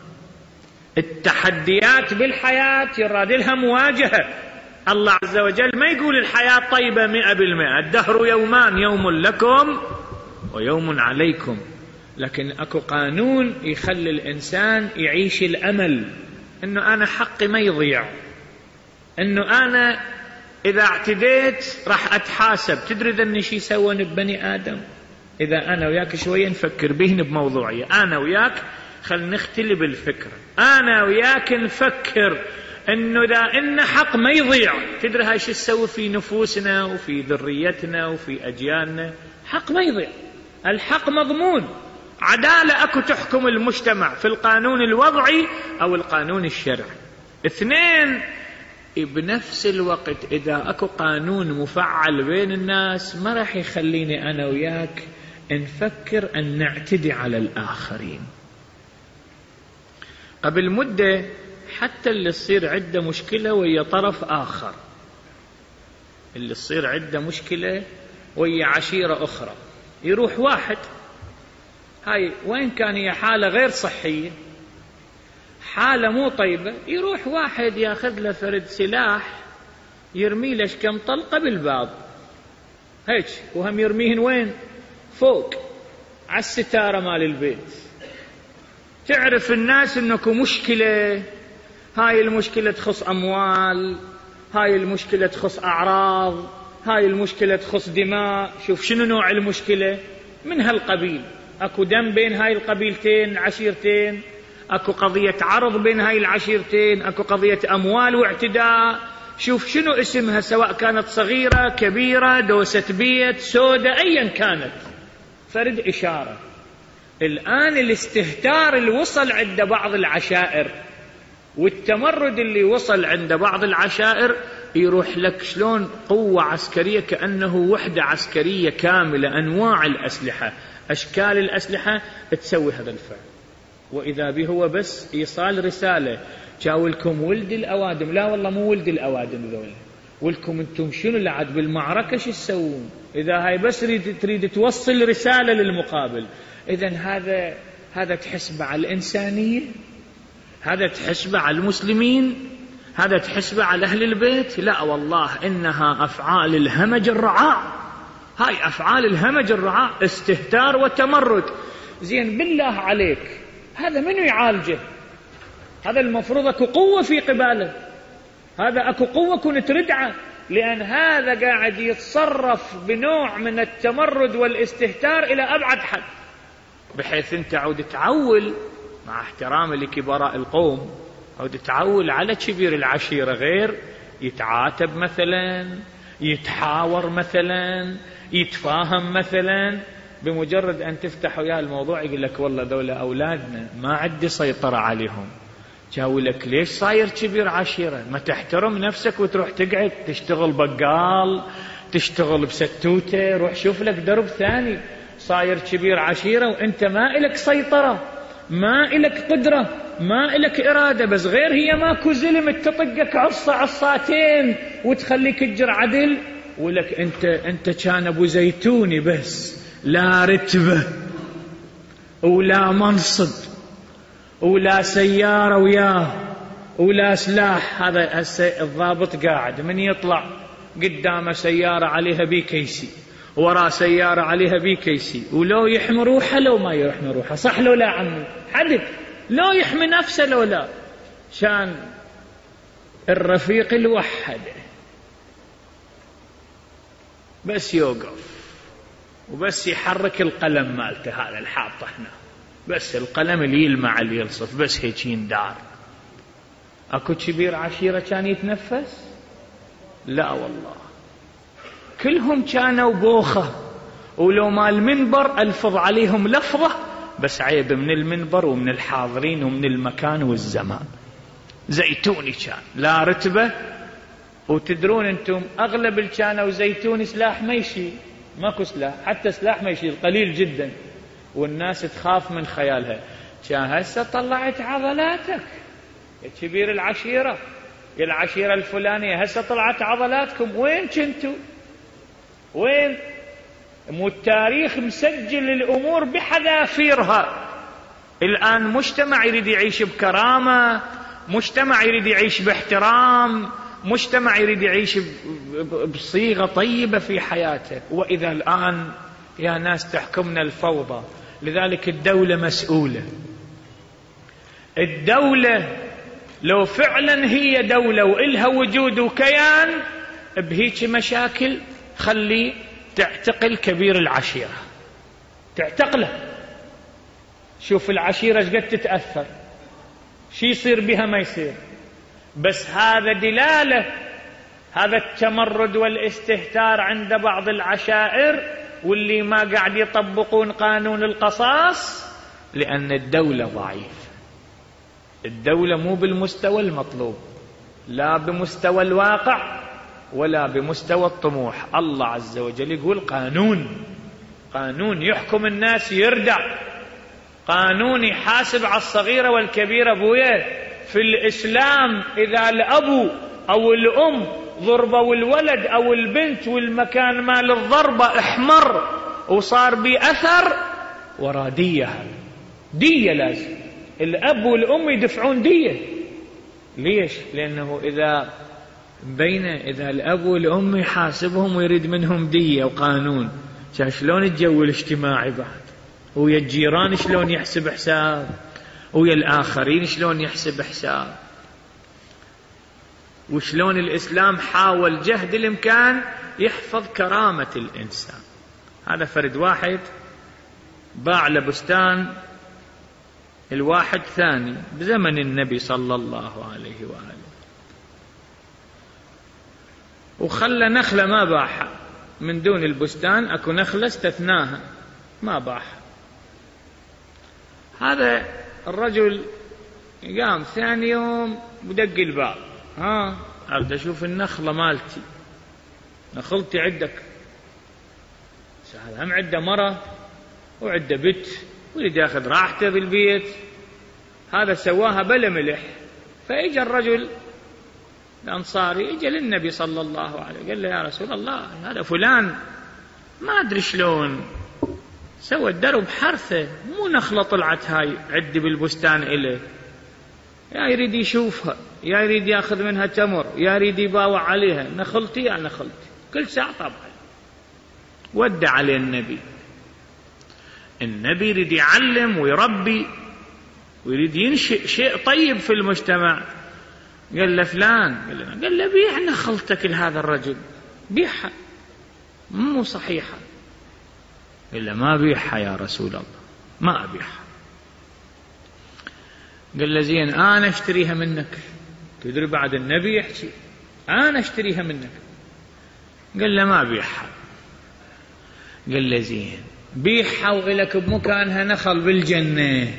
التحديات بالحياة يراد لها مواجهة. الله عز وجل ما يقول الحياة طيبة مئة بالمئة، الدهر يومان، يوم لكم ويوم عليكم. لكن أكو قانون يخلي الإنسان يعيش الأمل أنه أنا حقي ما يضيع، أنه أنا إذا اعتديت راح أتحاسب. تدري ذني شي سوون ببني آدم؟ إذا أنا وياك شوية نفكر بهن بموضوعية، أنا وياك خل نختلف الفكرة، أنا وياك نفكر أنه إذا إن حق ما يضيع. تدري هاي شو تسوي في نفوسنا وفي ذريتنا وفي أجيالنا؟ حق ما يضيع، الحق مضمون. عدالة أكو تحكم المجتمع في القانون الوضعي أو القانون الشرعي، اثنين. بنفس الوقت إذا أكو قانون مفعل بين الناس ما راح يخليني أنا وياك نفكر أن نعتدي على الآخرين. قبل مدة حتى اللي تصير عنده مشكلة ويا طرف آخر، اللي تصير عنده مشكلة ويا عشيرة أخرى، يروح واحد، هاي وين كان هي حالة غير صحية، حالة مو طيبة، يروح واحد ياخذ له فرد سلاح يرمي له كم طلقة بالباب هيك، وهم يرميهن وين؟ فوق على الستارة مال البيت. تعرف الناس انكو مشكلة، هاي المشكلة تخص أموال، هاي المشكلة تخص أعراض، هاي المشكلة تخص دماء. شوف شنو نوع المشكلة من هالقبيل، أكو دم بين هاي القبيلتين عشيرتين، أكو قضية عرض بين هاي العشيرتين، أكو قضية أموال واعتداء. شوف شنو اسمها، سواء كانت صغيرة كبيرة، دوسة بيت سودة، أيا كانت، فرد إشارة. الآن الاستهتار اللي وصل عند بعض العشائر والتمرد اللي وصل عند بعض العشائر، يروح لك شلون قوة عسكرية كأنه وحدة عسكرية كاملة، أنواع الأسلحة، أشكال الأسلحة تسوي هذا الفعل. وإذا به هو بس إيصال رسالة، جاولكم ولد الأوادم، لا والله مو ولد الأوادم ذولا، ولكم أنتم شنو اللي عاد بالمعركة شو تسوون؟ إذا هاي بس تريد توصل رسالة للمقابل. إذن هذا هذا تحسبه على الإنسانية، هذا تحسبه على المسلمين، هذا تحسبه على أهل البيت؟ لا والله، إنها أفعال الهمج الرعاع، هاي أفعال الهمج الرعاع، استهتار وتمرد. زين بالله عليك هذا منو يعالجه؟ هذا المفروض أكو قوة في قباله، هذا أكو قوة كنت ردعه، لأن هذا قاعد يتصرف بنوع من التمرد والاستهتار إلى أبعد حد، بحيث أنت عود تعول، مع احترامي لكبراء القوم، عود تعول على كبير العشيرة غير يتعاتب مثلا، يتحاور مثلا، يتفاهم مثلا. بمجرد أن تفتح وياه الموضوع يقول لك والله ذولا أولادنا ما عندي سيطرة عليهم. جاوي لك ليش صاير كبير عشيرة؟ ما تحترم نفسك وتروح تقعد تشتغل بقال، تشتغل بستوتة، روح شوف لك درب ثاني. صاير كبير عشيرة وانت ما إلك سيطرة، ما إلك قدرة، ما إلك إرادة، بس غير هي ماكو زلم تطقك عصة عصاتين وتخليك تجر عدل. ولك انت انت كان ابو زيتوني بس، لا رتبة ولا منصب ولا سيارة وياه ولا سلاح. هذا الضابط قاعد من يطلع قدامه سيارة عليها بيكيسي وراء سيارة عليها بي كي سي، ولو يحمي روحه لو ما يحمي روحه، صح لو لا عمي؟ حدك لو يحمي نفسه لو لا، شان الرفيق الوحد بس يوقف وبس يحرك القلم مالته هذا الحاطه هنا، بس القلم اللي يلمع اللي يلصف، بس هيك يندار. اكو كبير عشيرة كان يتنفس؟ لا والله، كلهم كانوا بوخة، ولو ما المنبر ألفظ عليهم لفظة بس عيب من المنبر ومن الحاضرين ومن المكان والزمان. زيتوني كان لا رتبة، وتدرون انتم اغلب اللي كانوا زيتوني سلاح ما يشيل، ماكو سلاح، حتى سلاح ما يشيل قليل جدا، والناس تخاف من خيالها. كان هسه طلعت عضلاتك يا كبير العشيرة، يا العشيرة الفلانية، هسه طلعت عضلاتكم، وين كنتوا؟ وين؟ مو التاريخ مسجل الأمور بحذافيرها. الآن مجتمع يريد يعيش بكرامة، مجتمع يريد يعيش باحترام، مجتمع يريد يعيش بصيغة طيبة في حياته، وإذا الآن يا ناس تحكمنا الفوضى. لذلك الدولة مسؤولة. الدولة لو فعلا هي دولة وإلها وجود وكيان بهيك مشاكل، خلي تعتقل كبير العشيرة، تعتقله. شوف العشيرة ايش قد تتأثر، شي يصير بها ما يصير. بس هذا دلالة، هذا التمرد والاستهتار عند بعض العشائر واللي ما قاعد يطبقون قانون القصاص، لأن الدولة ضعيفة. الدولة مو بالمستوى المطلوب، لا بمستوى الواقع ولا بمستوى الطموح. الله عز وجل يقول قانون، قانون يحكم الناس يردع، قانون يحاسب على الصغيرة والكبيرة. ابويا في الإسلام إذا الأب أو الأم ضربوا الولد أو البنت والمكان مال الضربة احمر وصار بأثر، ورا دية، دية لازم الأب والأم يدفعون دية. ليش؟ لأنه إذا بين إذا الأب والأم يحاسبهم ويريد منهم دية وقانون، شلون الجو الاجتماعي بعد؟ ويا الجيران شلون يحسب حساب؟ ويا الآخرين شلون يحسب حساب؟ وشلون الإسلام حاول جهد الإمكان يحفظ كرامة الإنسان. هذا فرد واحد باع لبستان الواحد ثاني بزمن النبي صلى الله عليه وآله، وخلى نخلة ما باعها من دون البستان، أكو نخلة استثناها ما باعها. هذا الرجل قام ثاني يوم بدق الباب، ها أبدأ أشوف النخلة مالتي، نخلتي عندك؟ هذا هم عنده مرة وعنده بت ويريد ياخذ راحته بالبيت، هذا سواها بلا ملح. فإجا الرجل الأنصاري إجا للنبي صلى الله عليه وسلم، قال له يا رسول الله هذا فلان ما أدري شلون سوى الدرب حرثه، مو نخلة طلعت هاي عندي بالبستان إليه، يا يريد يشوفها، يا يريد ياخذ منها تمر، يا يريد يباوع عليها، نخلتي يا نخلتي. كل ساعة طبعا ودع عليه النبي. النبي يريد يعلم ويربي ويريد ينشئ شيء طيب في المجتمع. قال له فلان، قال له بيع نخلتك لهذا الرجل، بيعها مو صحيحة. قال له ما بيعها يا رسول الله، ما أبيعها. قال له زين أنا أشتريها منك. تدري بعد النبي يحكي أنا أشتريها منك. قال له ما أبيعها. قال له زين بيعها وإلك بمكانها نخل بالجنة،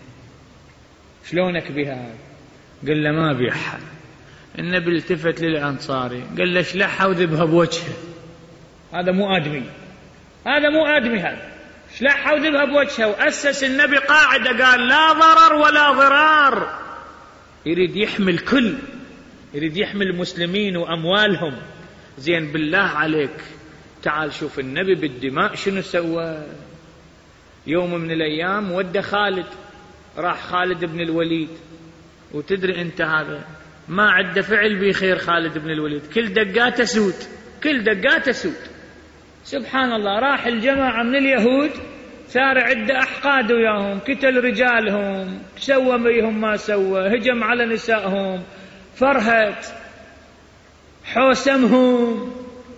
شلونك بها؟ قال له ما بيعها. النبي التفت للأنصاري قال له شلحها وذبها بوجهه، هذا مو آدمي، هذا مو آدمي، هذا شلحها وذبها بوجهه. وأسس النبي قاعدة قال لا ضرر ولا ضرار، يريد يحمي الكل، يريد يحمي المسلمين وأموالهم. زين بالله عليك تعال شوف النبي بالدماء شنو سوى. يوم من الأيام ودى خالد، راح خالد بن الوليد، وتدري أنت هذا ما عد فعل بخير خالد بن الوليد، كل دقاته سود، كل دقاته سود. سبحان الله، راح الجماعة من اليهود ثار عدة أحقاد وياهم، قتل رجالهم، سوى بيهم ما سوى، هجم على نسائهم، فرهت حوسمهم.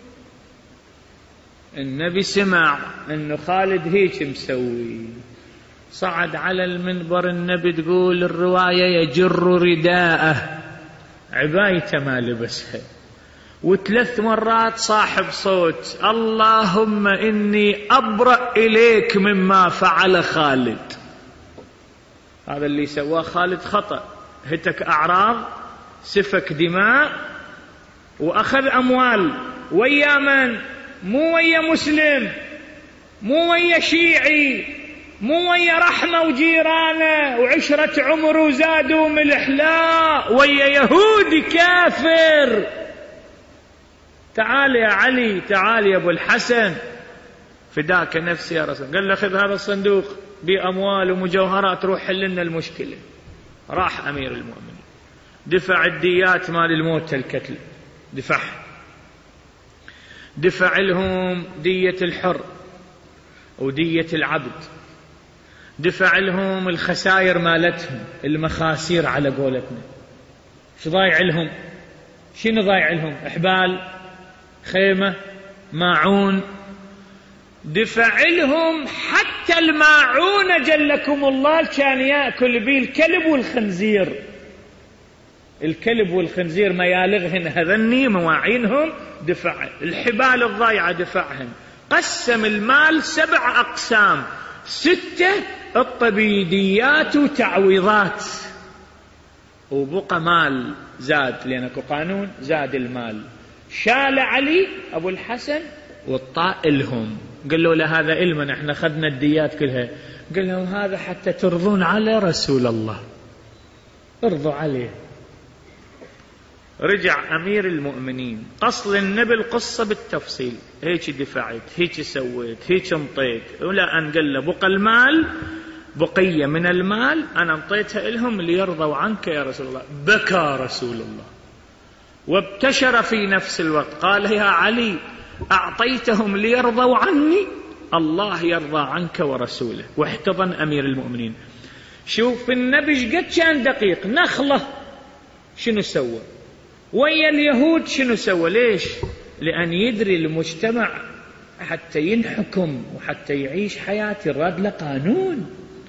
النبي سمع أنه خالد هيك مسوي، صعد على المنبر. النبي تقول الرواية يجر رداءه، عبايته ما لبسها، وثلاث مرات صاحب صوت: اللهم إني أبرأ إليك مما فعل خالد. هذا اللي سواه خالد خطأ، هتك أعراض، سفك دماء، وأخذ أموال. ويا من؟ مو ويا مسلم، مو ويا شيعي، مو ويا رحمة وجيرانه وعشرة عمر وزادوا ملح، لا، ويا يهودي كافر. تعال يا علي، تعال يا أبو الحسن، فداك نفسي يا رسول. قال له خذ هذا الصندوق بأموال ومجوهرات، روح حل لنا المشكلة. راح أمير المؤمنين دفع الديات مال الموت الكتل، دفعها، دفع لهم دية الحر ودية العبد، دفع لهم الخسائر مالتهم، المخاسير على قولتنا. شو ضايع لهم؟ شنو ضايع لهم؟ إحبال، خيمة، ماعون. دفع لهم حتى الماعون جلكم الله كان يأكل به الكلب والخنزير. الكلب والخنزير ما يالغهن هذني مواعينهم، دفع. الحبال الضايعة دفعهن. قسم المال سبع أقسام، ستة الطبيديات وتعويضات، وبقى مال زاد، لأنكو قانون زاد المال. شال علي أبو الحسن والطائلهم، قال له لا هذا إلمن، احنا خدنا الديات كلها. قال له هذا حتى ترضون على رسول الله، ارضوا عليه. رجع أمير المؤمنين قص النبي القصة بالتفصيل، هيك دفعت، هيك سويت، هيك انطيت، ولا أن قال له بقى المال، بقية من المال أنا انطيتها لهم ليرضوا عنك يا رسول الله. بكى رسول الله وابتشر في نفس الوقت، قال يا علي أعطيتهم ليرضوا عني، الله يرضى عنك ورسوله. واحتضن أمير المؤمنين. شوف النبي قد كان دقيق. نخلة شنو سوى ويا اليهود؟ شنو سوى؟ ليش؟ لأن يدري المجتمع حتى ينحكم وحتى يعيش حياة، يراد له قانون،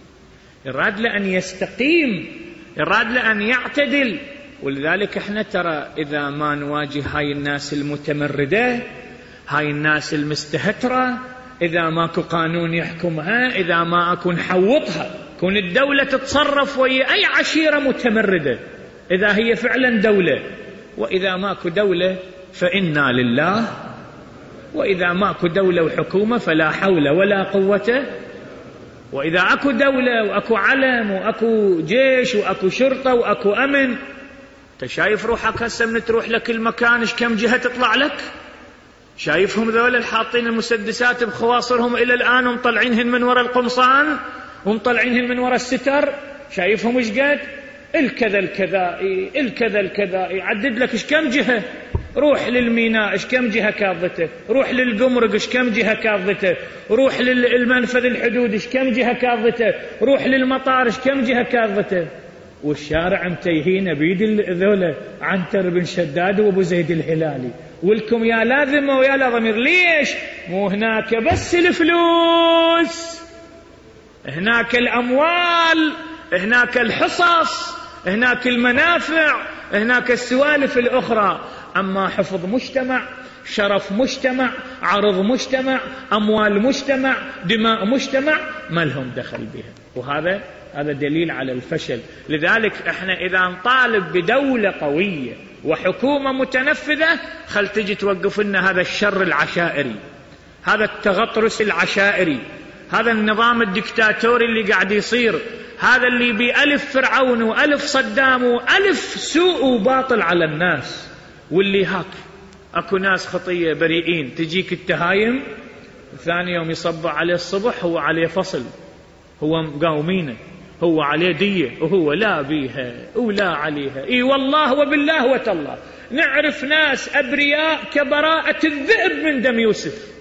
يراد له أن يستقيم، يراد له أن يعتدل. ولذلك احنا ترى إذا ما نواجه هاي الناس المتمردة، هاي الناس المستهترة، إذا ماكو قانون يحكمها، إذا ما أكو نحوطها، كون الدولة تتصرف ويا أي عشيرة متمردة إذا هي فعلا دولة، وإذا ماكو دولة فإنا لله، وإذا ماكو دولة وحكومة فلا حول ولا قوة. وإذا أكو دولة وأكو علم وأكو جيش وأكو شرطة وأكو أمن، تشايف روحك هسه من تروح لكل مكان إيش كم جهة تطلع لك؟ شايفهم ذول الحاطين المسدسات بخواصرهم إلى الآن ومطلعينهن من وراء القمصان ومطلعينهن من وراء الستر، شايفهم إيش قد؟ الكذا الكذائي، الكذا الكذائي، عدد لك إيش كم جهة. روح للميناء إيش كم جهة كاظته، روح للقمرق إيش كم جهة كاظته، روح للمنفذ الحدود إيش كم جهة كاظته، روح للمطار إيش كم جهة كاظته. والشارع متيهين بيد ذولا عنتر بن شداد وابو زيد الهلالي، ولكم يا لاذمة ويا لا ضمير. ليش؟ مو هناك بس الفلوس، هناك الأموال، هناك الحصص، هناك المنافع، هناك السوالف الأخرى. أما حفظ مجتمع، شرف مجتمع، عرض مجتمع، أموال مجتمع، دماء مجتمع، ما لهم دخل بها. وهذا هذا دليل على الفشل. لذلك احنا إذا نطالب بدولة قوية وحكومة متنفذة، خل تجي توقف لنا هذا الشر العشائري، هذا التغطرس العشائري، هذا النظام الدكتاتوري اللي قاعد يصير، هذا اللي بألف فرعون وألف صدام وألف سوء وباطل على الناس. واللي هاك أكو ناس خطية بريئين، تجيك التهايم، ثاني يوم يصب عليه الصبح هو عليه فصل، هو مقاومينه، هو عليه دية وهو لا بيها ولا عليها. اي والله وبالله وتالله نعرف ناس أبرياء كبراءة الذئب من دم يوسف،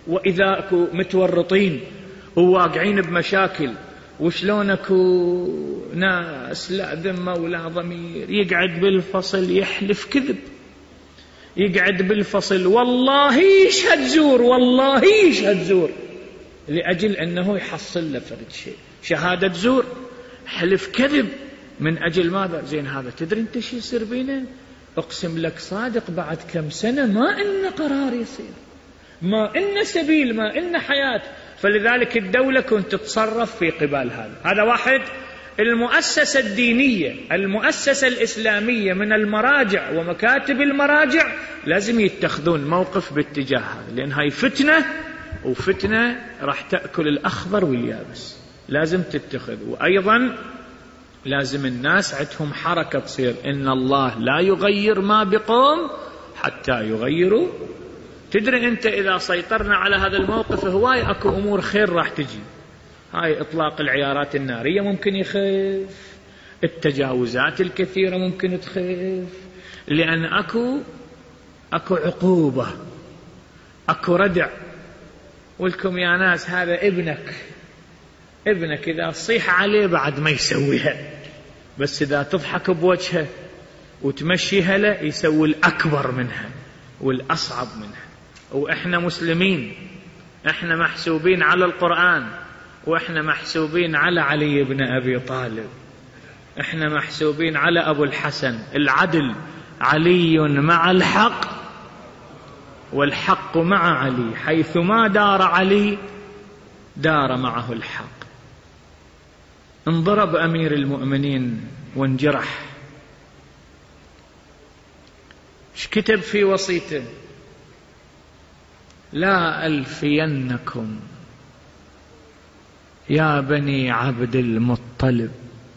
وإذا أكو متورطين وواقعين بمشاكل، وشلون أكو ناس لا ذمة ولا ضمير يقعد بالفصل يحلف كذب، يقعد بالفصل والله يشهد زور، والله يشهد زور، لأجل أنه يحصل له فرد شيء، شهادة زور، حلف كذب، من أجل ماذا؟ زين هذا تدري أنت شو يصير بينا؟ أقسم لك صادق بعد كم سنة ما إن قرار يصير، ما إن سبيل، ما إن حياة. فلذلك الدولة كنت تتصرف في قبال هذا. هذا واحد. المؤسسة الدينية، المؤسسة الإسلامية من المراجع ومكاتب المراجع لازم يتخذون موقف باتجاه هذا، لأن هاي فتنة، وفتنة راح تأكل الأخضر واليابس، لازم تتخذ. وأيضا لازم الناس عندهم حركة تصير، إن الله لا يغير ما بقوم حتى يغيروا. تدري أنت إذا سيطرنا على هذا الموقف هواي أكو أمور خير راح تجي. هاي إطلاق العيارات النارية ممكن يخف، التجاوزات الكثيرة ممكن تخف، لأن أكو أكو عقوبة، أكو ردع. ولكم يا ناس هذا ابنك، ابنك إذا تصيح عليه بعد ما يسويها، بس إذا تضحك بوجهه وتمشيها له يسوي الأكبر منها والأصعب منها. وإحنا مسلمين، إحنا محسوبين على القرآن، وإحنا محسوبين على علي بن أبي طالب، إحنا محسوبين على أبو الحسن العدل، علي مع الحق والحق مع علي، حيثما دار علي دار معه الحق. انضرب أمير المؤمنين وانجرح، ايش كتب في وصيته؟ لا ألفينكم يا بني عبد المطلب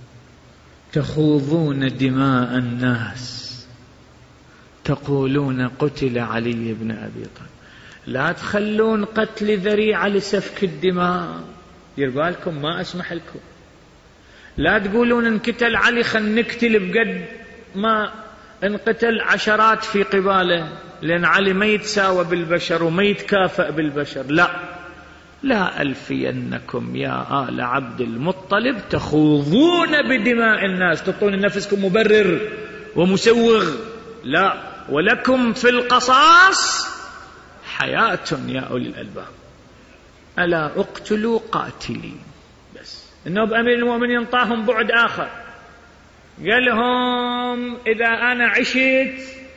تخوضون دماء الناس تقولون قتل علي بن أبي طالب. لا تخلون قتل ذريعة لسفك الدماء، دير بالكم ما أسمح لكم. لا تقولون انقتل علي خل نقتل بقد ما انقتل عشرات في قباله، لأن علي ما يتساوى بالبشر وما يتكافأ بالبشر. لا، لا ألفينكم يا آل عبد المطلب تخوضون بدماء الناس، تعطون نفسكم مبرر ومسوغ. لا، ولكم في القصاص حياة يا أولي الألباب، ألا اقتلوا قاتلي. بس النوب أمير المؤمنين طاهم بعد آخر، قال لهم إذا أنا عشت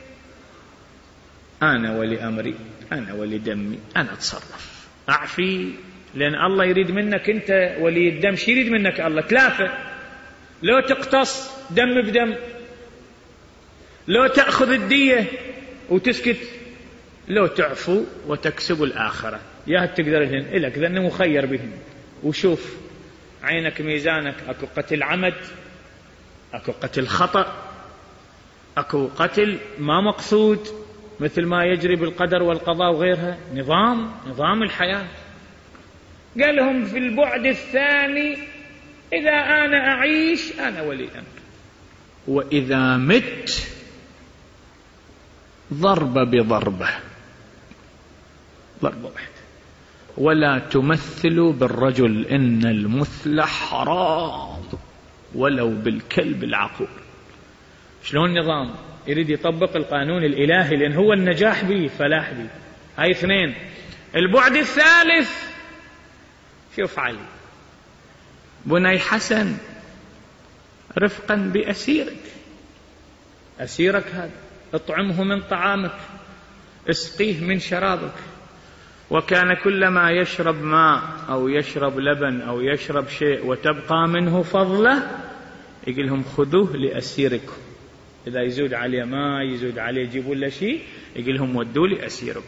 أنا ولي أمري، أنا ولي دمي، أنا أتصرف أعفي، لأن الله يريد منك أنت ولي الدم. شي يريد منك الله؟ تلافة، لو تقتص دم بدم، لو تأخذ الدية وتسكت، لو تعفو وتكسب الآخرة. يا تقدر لهن إلك ذنه مخير بهن. وشوف عينك ميزانك، أكو قتل عمد، أكو قتل خطأ، أكو قتل ما مقصود مثل ما يجري بالقدر والقضاء وغيرها. نظام نظام الحياة. قال لهم في البعد الثاني إذا أنا أعيش أنا ولي أمر، وإذا مت ضربة بضربة، ضربة واحدة. ولا تمثلوا بالرجل إن المثل حرام ولو بالكلب العقور. شلون نظام يريد يطبق القانون الإلهي، لأن هو النجاح به فلاح به. هاي اثنين. البعد الثالث، شوف علي بني حسن رفقا بأسيرك، أسيرك هذا اطعمه من طعامك، اسقيه من شرابك. وكان كلما يشرب ماء أو يشرب لبن أو يشرب شيء وتبقى منه فضلة يقول لهم خذوه لأسيركم. إذا يزود عليه ماء يزود عليه يجيبوا له شيء يقول لهم ودوا لأسيركم.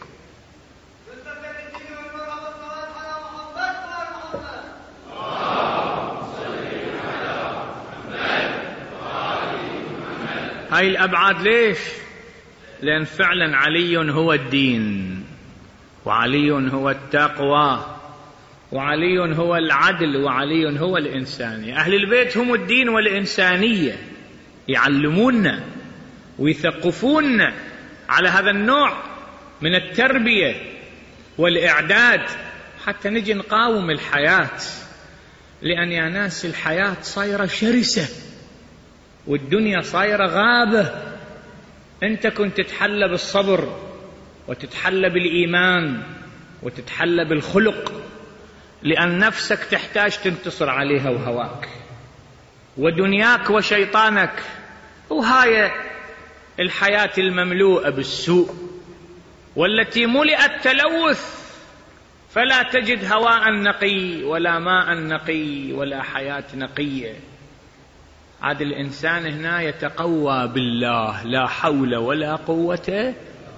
هاي الأبعاد ليش؟ لأن فعلا علي هو الدين، وعلي هو التقوى، وعلي هو العدل، وعلي هو الإنسانية. أهل البيت هم الدين والإنسانية، يعلموننا ويثقفوننا على هذا النوع من التربية. والإعداد حتى نجي نقاوم الحياة. لأن يا ناس الحياة صايرة شرسة والدنيا صايرة غابة. أنت كنت تتحلى بالصبر وتتحلى بالإيمان وتتحلى بالخلق، لأن نفسك تحتاج تنتصر عليها وهواك ودنياك وشيطانك. وهاي الحياة المملوءة بالسوء والتي ملئت تلوث، فلا تجد هواء نقي ولا ماء نقي ولا حياة نقية. عاد الإنسان هنا يتقوى بالله، لا حول ولا قوة،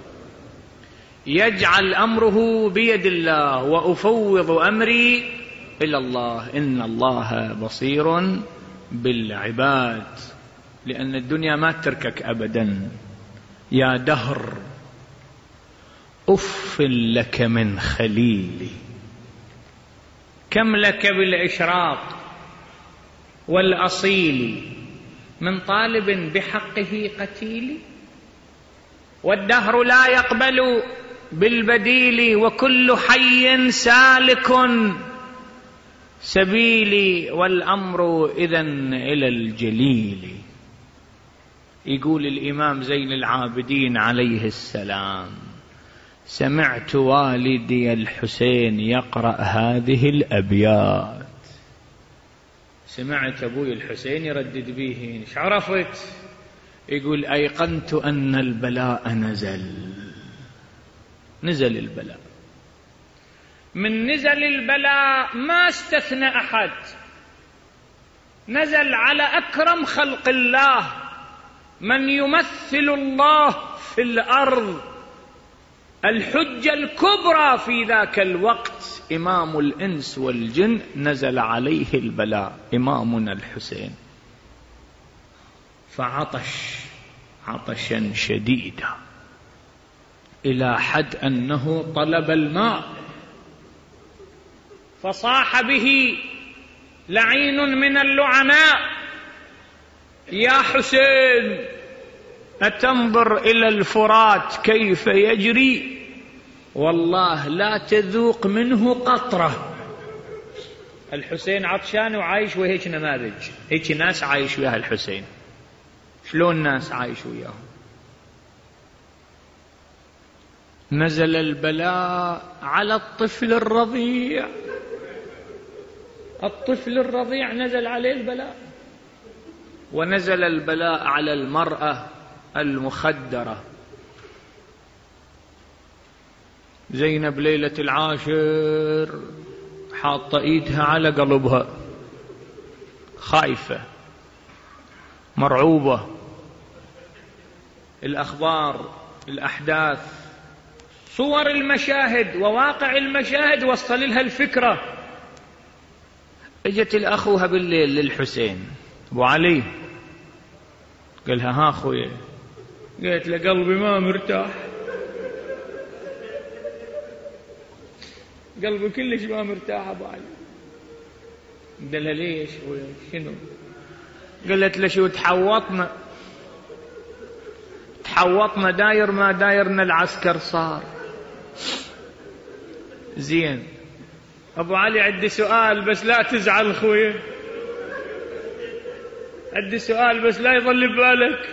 يجعل أمره بيد الله، وأفوض أمري إلى الله إن الله بصير بالعباد. لأن الدنيا ما تركك أبدا. يا دهر أف لك من خليلي، كم لك بالإشراق والأصيل من طالب بحقه قتيل. والدهر لا يقبل بالبديل، وكل حي سالك سبيلي، والأمر إذن إلى الجليل. يقول الإمام زين العابدين عليه السلام: سمعت والدي الحسين يقرأ هذه الأبيات. سمعت أبوي الحسين يردد بيهن. ايش عرفت؟ يقول: أيقنت أن البلاء نزل. نزل البلاء. من نزل البلاء ما استثنى أحد، نزل على أكرم خلق الله، من يمثل الله في الأرض، الحجة الكبرى في ذاك الوقت، إمام الإنس والجن، نزل عليه البلاء، إمامنا الحسين، فعطش عطشا شديدا إلى حد أنه طلب الماء، فصاح به لعين من اللعناء: يا حسين أتنظر إلى الفرات كيف يجري؟ والله لا تذوق منه قطرة. الحسين عطشان وعايش وهيك نماذج، هيك ناس عايش وياها الحسين. شلون ناس عايش وياهم؟ نزل البلاء على الطفل الرضيع، الطفل الرضيع نزل عليه البلاء. ونزل البلاء على المرأة المخدرة. زينب ليلة العاشر حاطة ايدها على قلبها، خايفة مرعوبة. الأخبار، الأحداث، صور المشاهد وواقع المشاهد وصل لها الفكرة. اجت الأخوها بالليل للحسين: أبو علي. قالها: ها أخويا. قالت له: قلبي ما مرتاح، قلبي كلش ما مرتاح أبو علي. قال لها: ليش شنو؟ قالت له: شو تحوطنا تحوطنا داير ما دايرنا العسكر صار. زين أبو علي، عندي سؤال بس لا تزعل أخويا، عندي سؤال بس لا يظل ببالك.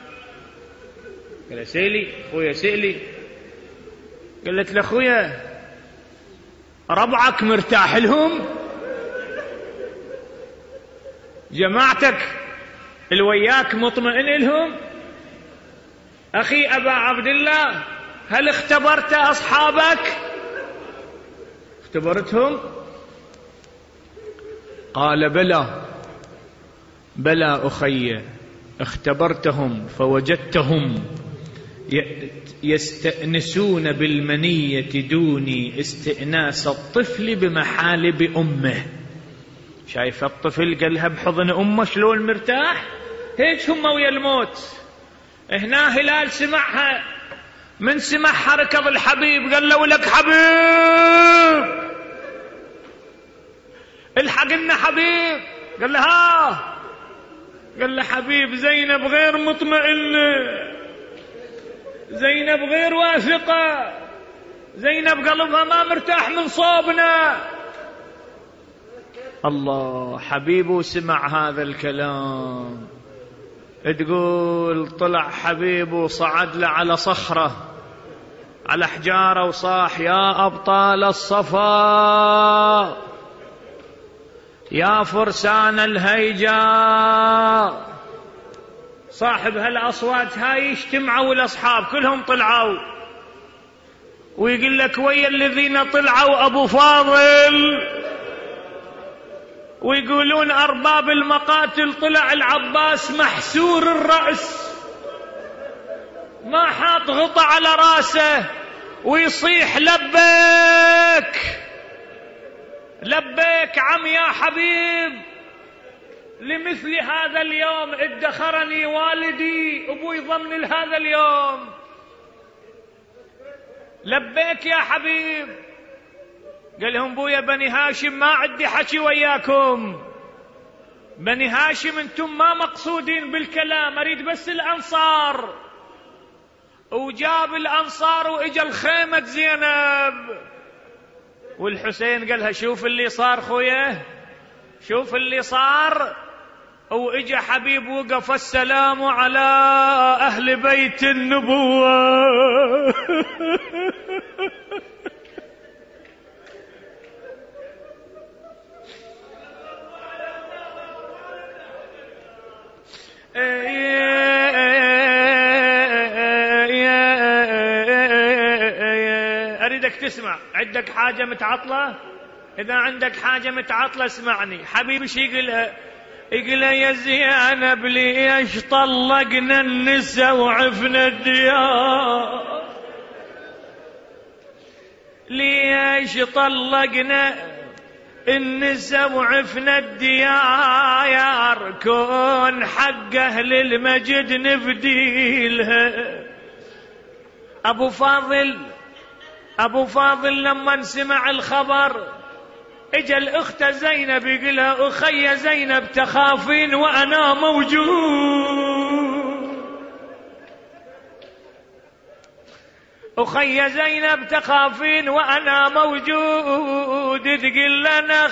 قال: سيلي أخويا سيلي. قالت له: أخويا ربعك مرتاح لهم؟ جماعتك الوياك مطمئن لهم؟ أخي أبا عبد الله، هل اختبرت أصحابك؟ اختبرتهم؟ قال: بلى بلى أخي، اختبرتهم فوجدتهم يستأنسون بالمنية دوني استئناس الطفل بمحالب أمه. شايف الطفل قالها بحضن أمه شلون مرتاح؟ هيك هم ويا الموت. هنا هلال سمعها، من سمعها ركض الحبيب قال له: ولك حبيب، الحق لنا حبيب. قال له: ها. قال له: حبيب زينب غير مطمئنة، زينب غير واثقة، زينب قلبها ما مرتاح من صوبنا. الله، حبيبه سمع هذا الكلام، تقول طلع حبيبه صعد له على صخرة على حجارة وصاح: يا أبطال الصفا، يا فرسان الهيجاء. صاحب هالأصوات هاي اجتمعوا الأصحاب كلهم طلعوا، ويقول لك: ويا الذين طلعوا أبو فاضل. ويقولون أرباب المقاتل طلع العباس محسور الرأس، ما حاط غطى على راسه، ويصيح: لبيك لبيك عم يا حبيب، لمثل هذا اليوم ادخرني والدي أبوي ضمن لهذا اليوم. لبيك يا حبيب. قال لهم: بويا بني هاشم ما عندي حكي وياكم، بني هاشم انتم ما مقصودين بالكلام، اريد بس الأنصار. وجاب الأنصار واجا الخيمة زينب. والحسين قالها: شوف اللي صار خويا، شوف اللي صار. واجا حبيب وقف: السلام على أهل بيت النبوة. أريدك تسمع. عندك حاجة متعطلة؟ إذا عندك حاجة متعطلة اسمعني. حبيبي شي يقولها؟ يقولها: يا زينب ليش طلقنا النساء وعفنا الديار؟ ليش طلقنا النساء وعفنا الديار؟ كون حق أهل المجد نفديلها. أبو فاضل أبو فاضل لما سمع الخبر اجا الأخت زينب يقولها: أخي زينب تخافين وأنا موجود. أخي زينب تخافين وأنا موجود. تقول لنا: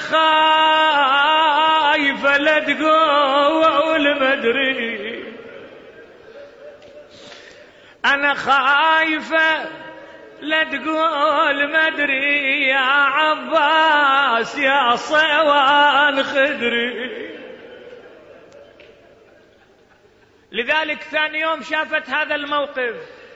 خايفة لا تقول ما أدري، أنا خايفة لا تقول ما أدري يا عباس يا صوان خدري. لذلك ثاني يوم شافت هذا الموقف،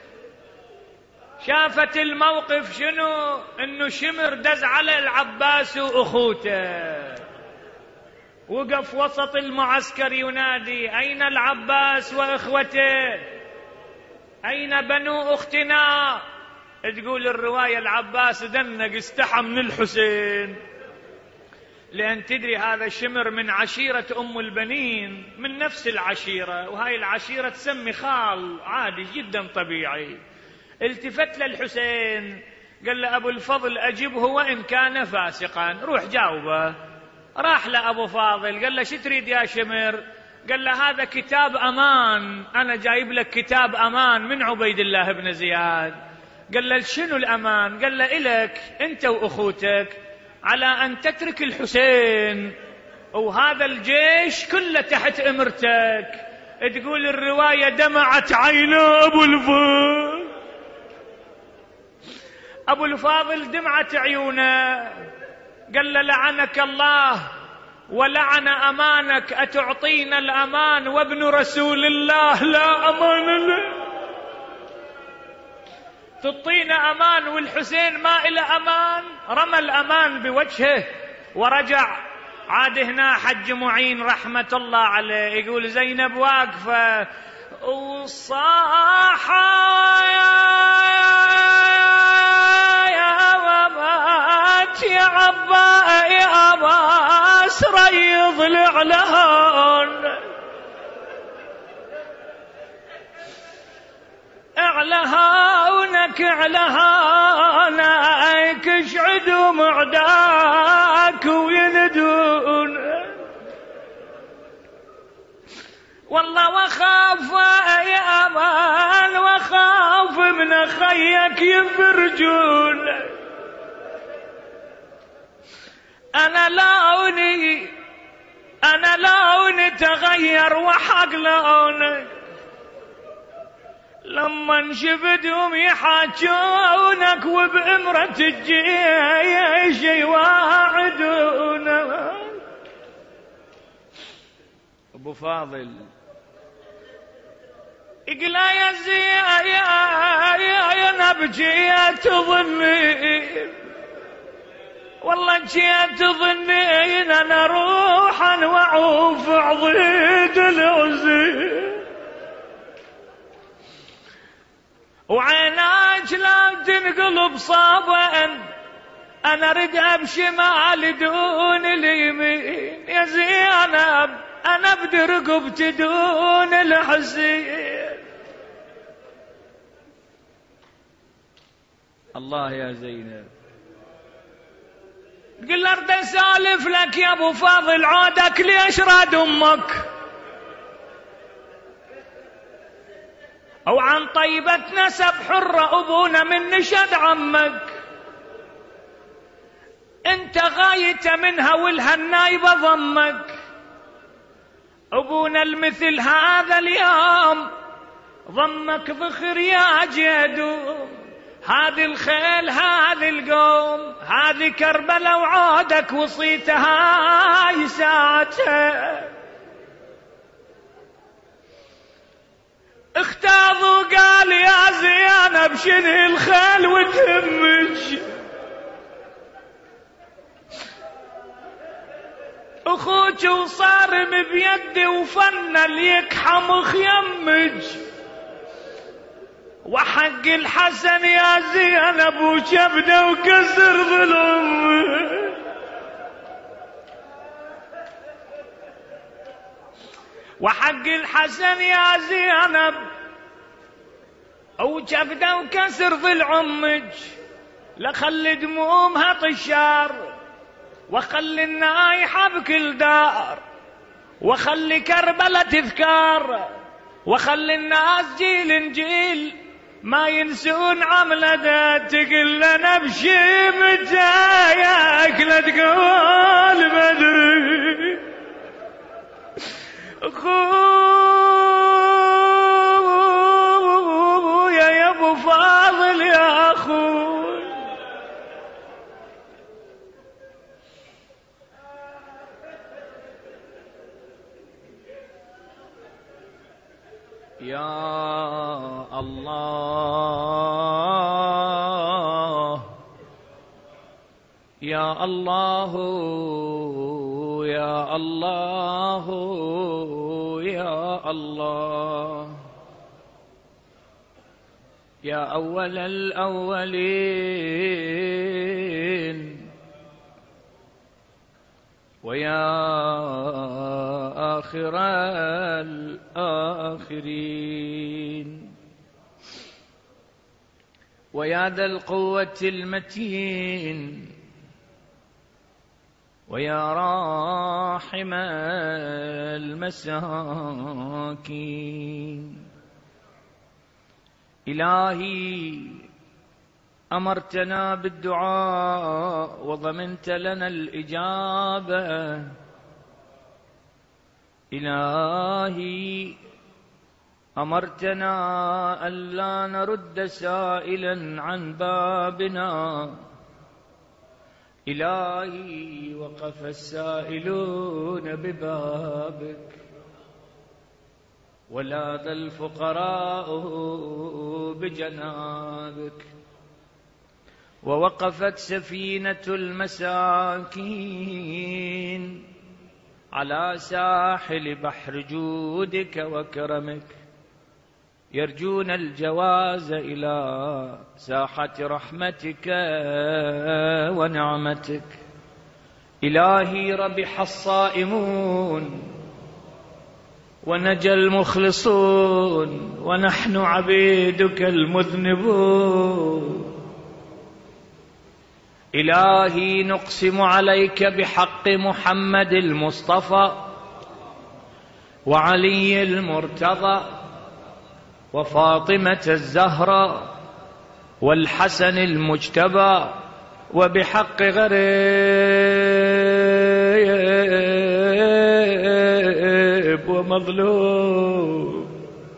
شافت الموقف شنو؟ انه شمر دز على العباس واخوته، وقف وسط المعسكر ينادي: اين العباس واخوته؟ اين بنو اختنا؟ تقول الرواية: العباس دنق استحى من الحسين، لأن تدري هذا شمر من عشيرة أم البنين، من نفس العشيرة، وهاي العشيرة تسمي خال، عادي جدا طبيعي. التفت للحسين قال له: أبو الفضل أجبه وإن كان فاسقا، روح جاوبه. راح لأبو فاضل قال له: شو تريد يا شمر؟ قال له: هذا كتاب أمان، أنا جايب لك كتاب أمان من عبيد الله بن زياد. قال له: شنو الأمان؟ قال له: إلك أنت وأخوتك على أن تترك الحسين وهذا الجيش كله تحت إمرتك. تقول الرواية: دمعت عينه أبو الفضل، أبو الفاضل دمعت عيونه. قال له: لعنك الله ولعن أمانك، أتعطينا الأمان وابن رسول الله لا أمان له؟ تعطينا أمان والحسين ما إله أمان؟ رمى الأمان بوجهه ورجع. عاد هنا حج معين رحمة الله عليه يقول: زينب واقفة وصاح يا مات يا عبا يا عباس ريض الإعلان، اعلهونك اعلهونك اشعدوا معداك ويندون. والله وخاف يا امان وخاف من خيك يفرجون. أنا لوني أنا لوني تغير وحق لونك، لما شفتهم يحاجونك وبإمرة الجيش يواعدونك. أبو فاضل يقول يا زي يا يا نبجي تظني، والله جيت تظنين أنا روحا وعوف عضيد العزي، وعيناك لا تنقلب صابا، أنا ردها بشمال دون اليمين، يا زينب أنا بدرقبت دون الحسين. الله يا زينب. قل ارد اسالف لك يا ابو فاضل، عادك ليش راد امك؟ او عن طيبة نسب حرة ابونا من نشد عمك، انت غايت منها والها النايبة ضمك، ابونا المثل هذا اليوم ضمك ذخر يا جدوم، هذه الخيل هذه القوم هذه كربلاء وعادك وصيتها هاي ساعتها. اختاض وقال يا زينب شنو الخيل وتهمج، اخوك وصارم بيدي وفن اليكحم خيمج، وحق الحسن يا زينب وشبده وكسر ظلم، وحق الحسن يا زينب وشبده وكسر ظل عمج، لخلي دمومها طشار وخلي النايحة بكل دار، وخلي كربلاء تذكار، وخلي الناس جيل جيل ما ينسون عملة، تقل لنا بشيمتايك لا تقول مدري، اخويا يا ابو فاضل يا اخوي. يا الله يا الله يا الله يا الله، يا أول الأولين ويا آخر الآخرين، ويا ذا القوة المتين، ويا راحم المساكين. إلهي أمرتنا بالدعاء وضمنت لنا الإجابة، إلهي أمرتنا ألا نرد سائلا عن بابنا، إلهي وقف السائلون ببابك، ولاذ الفقراء بجنابك، ووقفت سفينة المساكين على ساحل بحر جودك وكرمك، يرجون الجواز إلى ساحة رحمتك ونعمتك. إلهي ربح الصائمون ونجى المخلصون، ونحن عبيدك المذنبون. إلهي نقسم عليك بحق محمد المصطفى وعلي المرتضى وفاطمة الزهراء والحسن المجتبى وبحق غريب ومظلوم.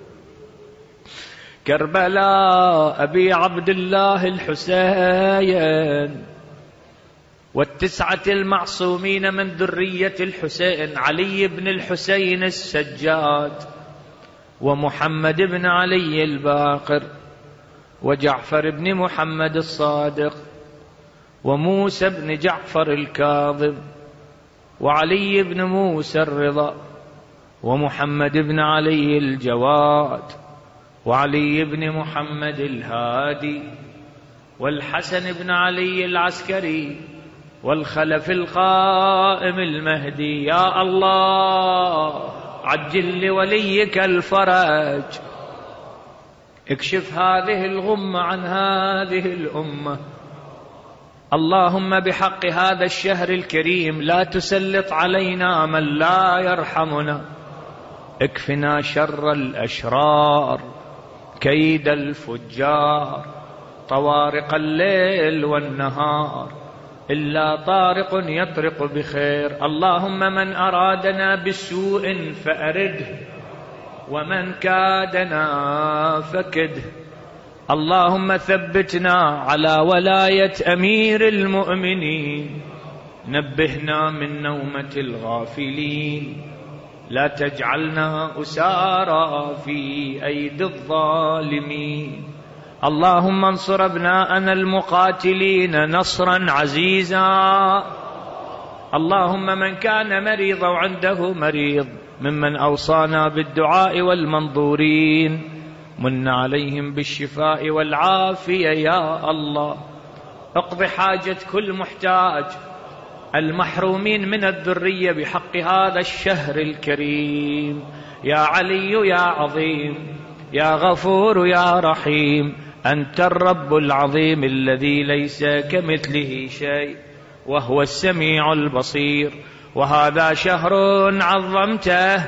كربلاء أبي عبد الله الحسين والتسعة المعصومين من ذرية الحسين، علي بن الحسين السجاد، ومحمد بن علي الباقر، وجعفر بن محمد الصادق، وموسى بن جعفر الكاظم، وعلي بن موسى الرضا، ومحمد بن علي الجواد، وعلي بن محمد الهادي، والحسن بن علي العسكري، والخلف القائم المهدي. يا الله عجل لوليك الفرج، اكشف هذه الغمة عن هذه الأمة. اللهم بحق هذا الشهر الكريم لا تسلط علينا من لا يرحمنا، اكفنا شر الأشرار، كيد الفجار، طوارق الليل والنهار، إلا طارق يطرق بخير. اللهم من أرادنا بسوء فأرده، ومن كادنا فكده. اللهم ثبتنا على ولاية أمير المؤمنين، نبهنا من نومة الغافلين، لا تجعلنا أسارى في أيدي الظالمين. اللهم انصر ابناءنا المقاتلين نصرا عزيزا. اللهم من كان مريضا وعنده مريض ممن أوصانا بالدعاء والمنظورين، من عليهم بالشفاء والعافية يا الله. اقض حاجة كل محتاج، المحرومين من الذرية بحق هذا الشهر الكريم. يا علي يا عظيم، يا غفور يا رحيم، أنت الرب العظيم الذي ليس كمثله شيء وهو السميع البصير. وهذا شهر عظمته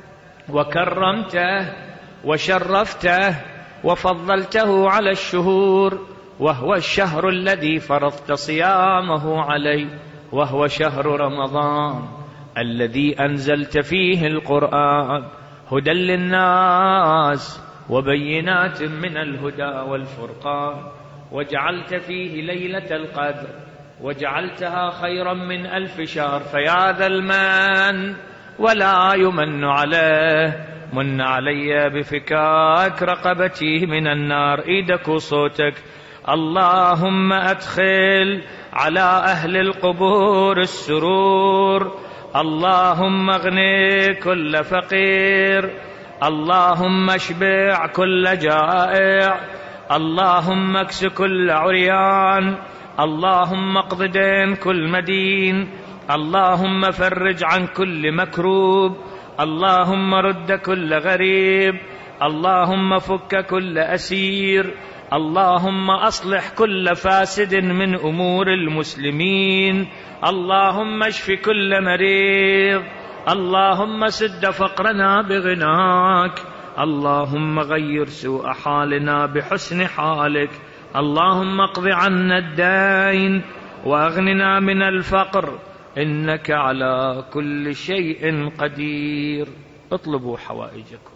وكرمته وشرفته وفضلته على الشهور، وهو الشهر الذي فرضت صيامه عليه، وهو شهر رمضان الذي أنزلت فيه القرآن هدى للناس وبينات من الهدى والفرقان، وجعلت فيه ليلة القدر وجعلتها خيرا من ألف شهر. فيا ذا المن ولا يمن عليه، من علي بفكاك رقبتي من النار. ايدك وصوتك. اللهم أدخل على أهل القبور السرور، اللهم اغني كل فقير، اللهم اشبع كل جائع، اللهم اكس كل عريان، اللهم اقض دين كل مدين، اللهم فرج عن كل مكروب، اللهم رد كل غريب، اللهم فك كل أسير، اللهم أصلح كل فاسد من أمور المسلمين، اللهم اشف كل مريض، اللهم سد فقرنا بغناك، اللهم غير سوء حالنا بحسن حالك، اللهم اقض عنا الدين وأغننا من الفقر، إنك على كل شيء قدير. اطلبوا حوائجكم.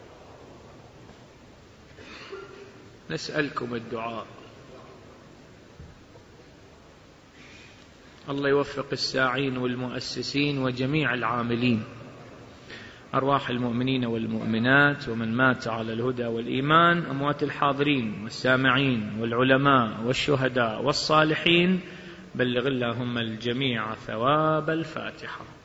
نسألكم الدعاء. الله يوفق الساعين والمؤسسين وجميع العاملين، أرواح المؤمنين والمؤمنات ومن مات على الهدى والإيمان، أموات الحاضرين والسامعين والعلماء والشهداء والصالحين. بلغ اللهم الجميع ثواب الفاتحة.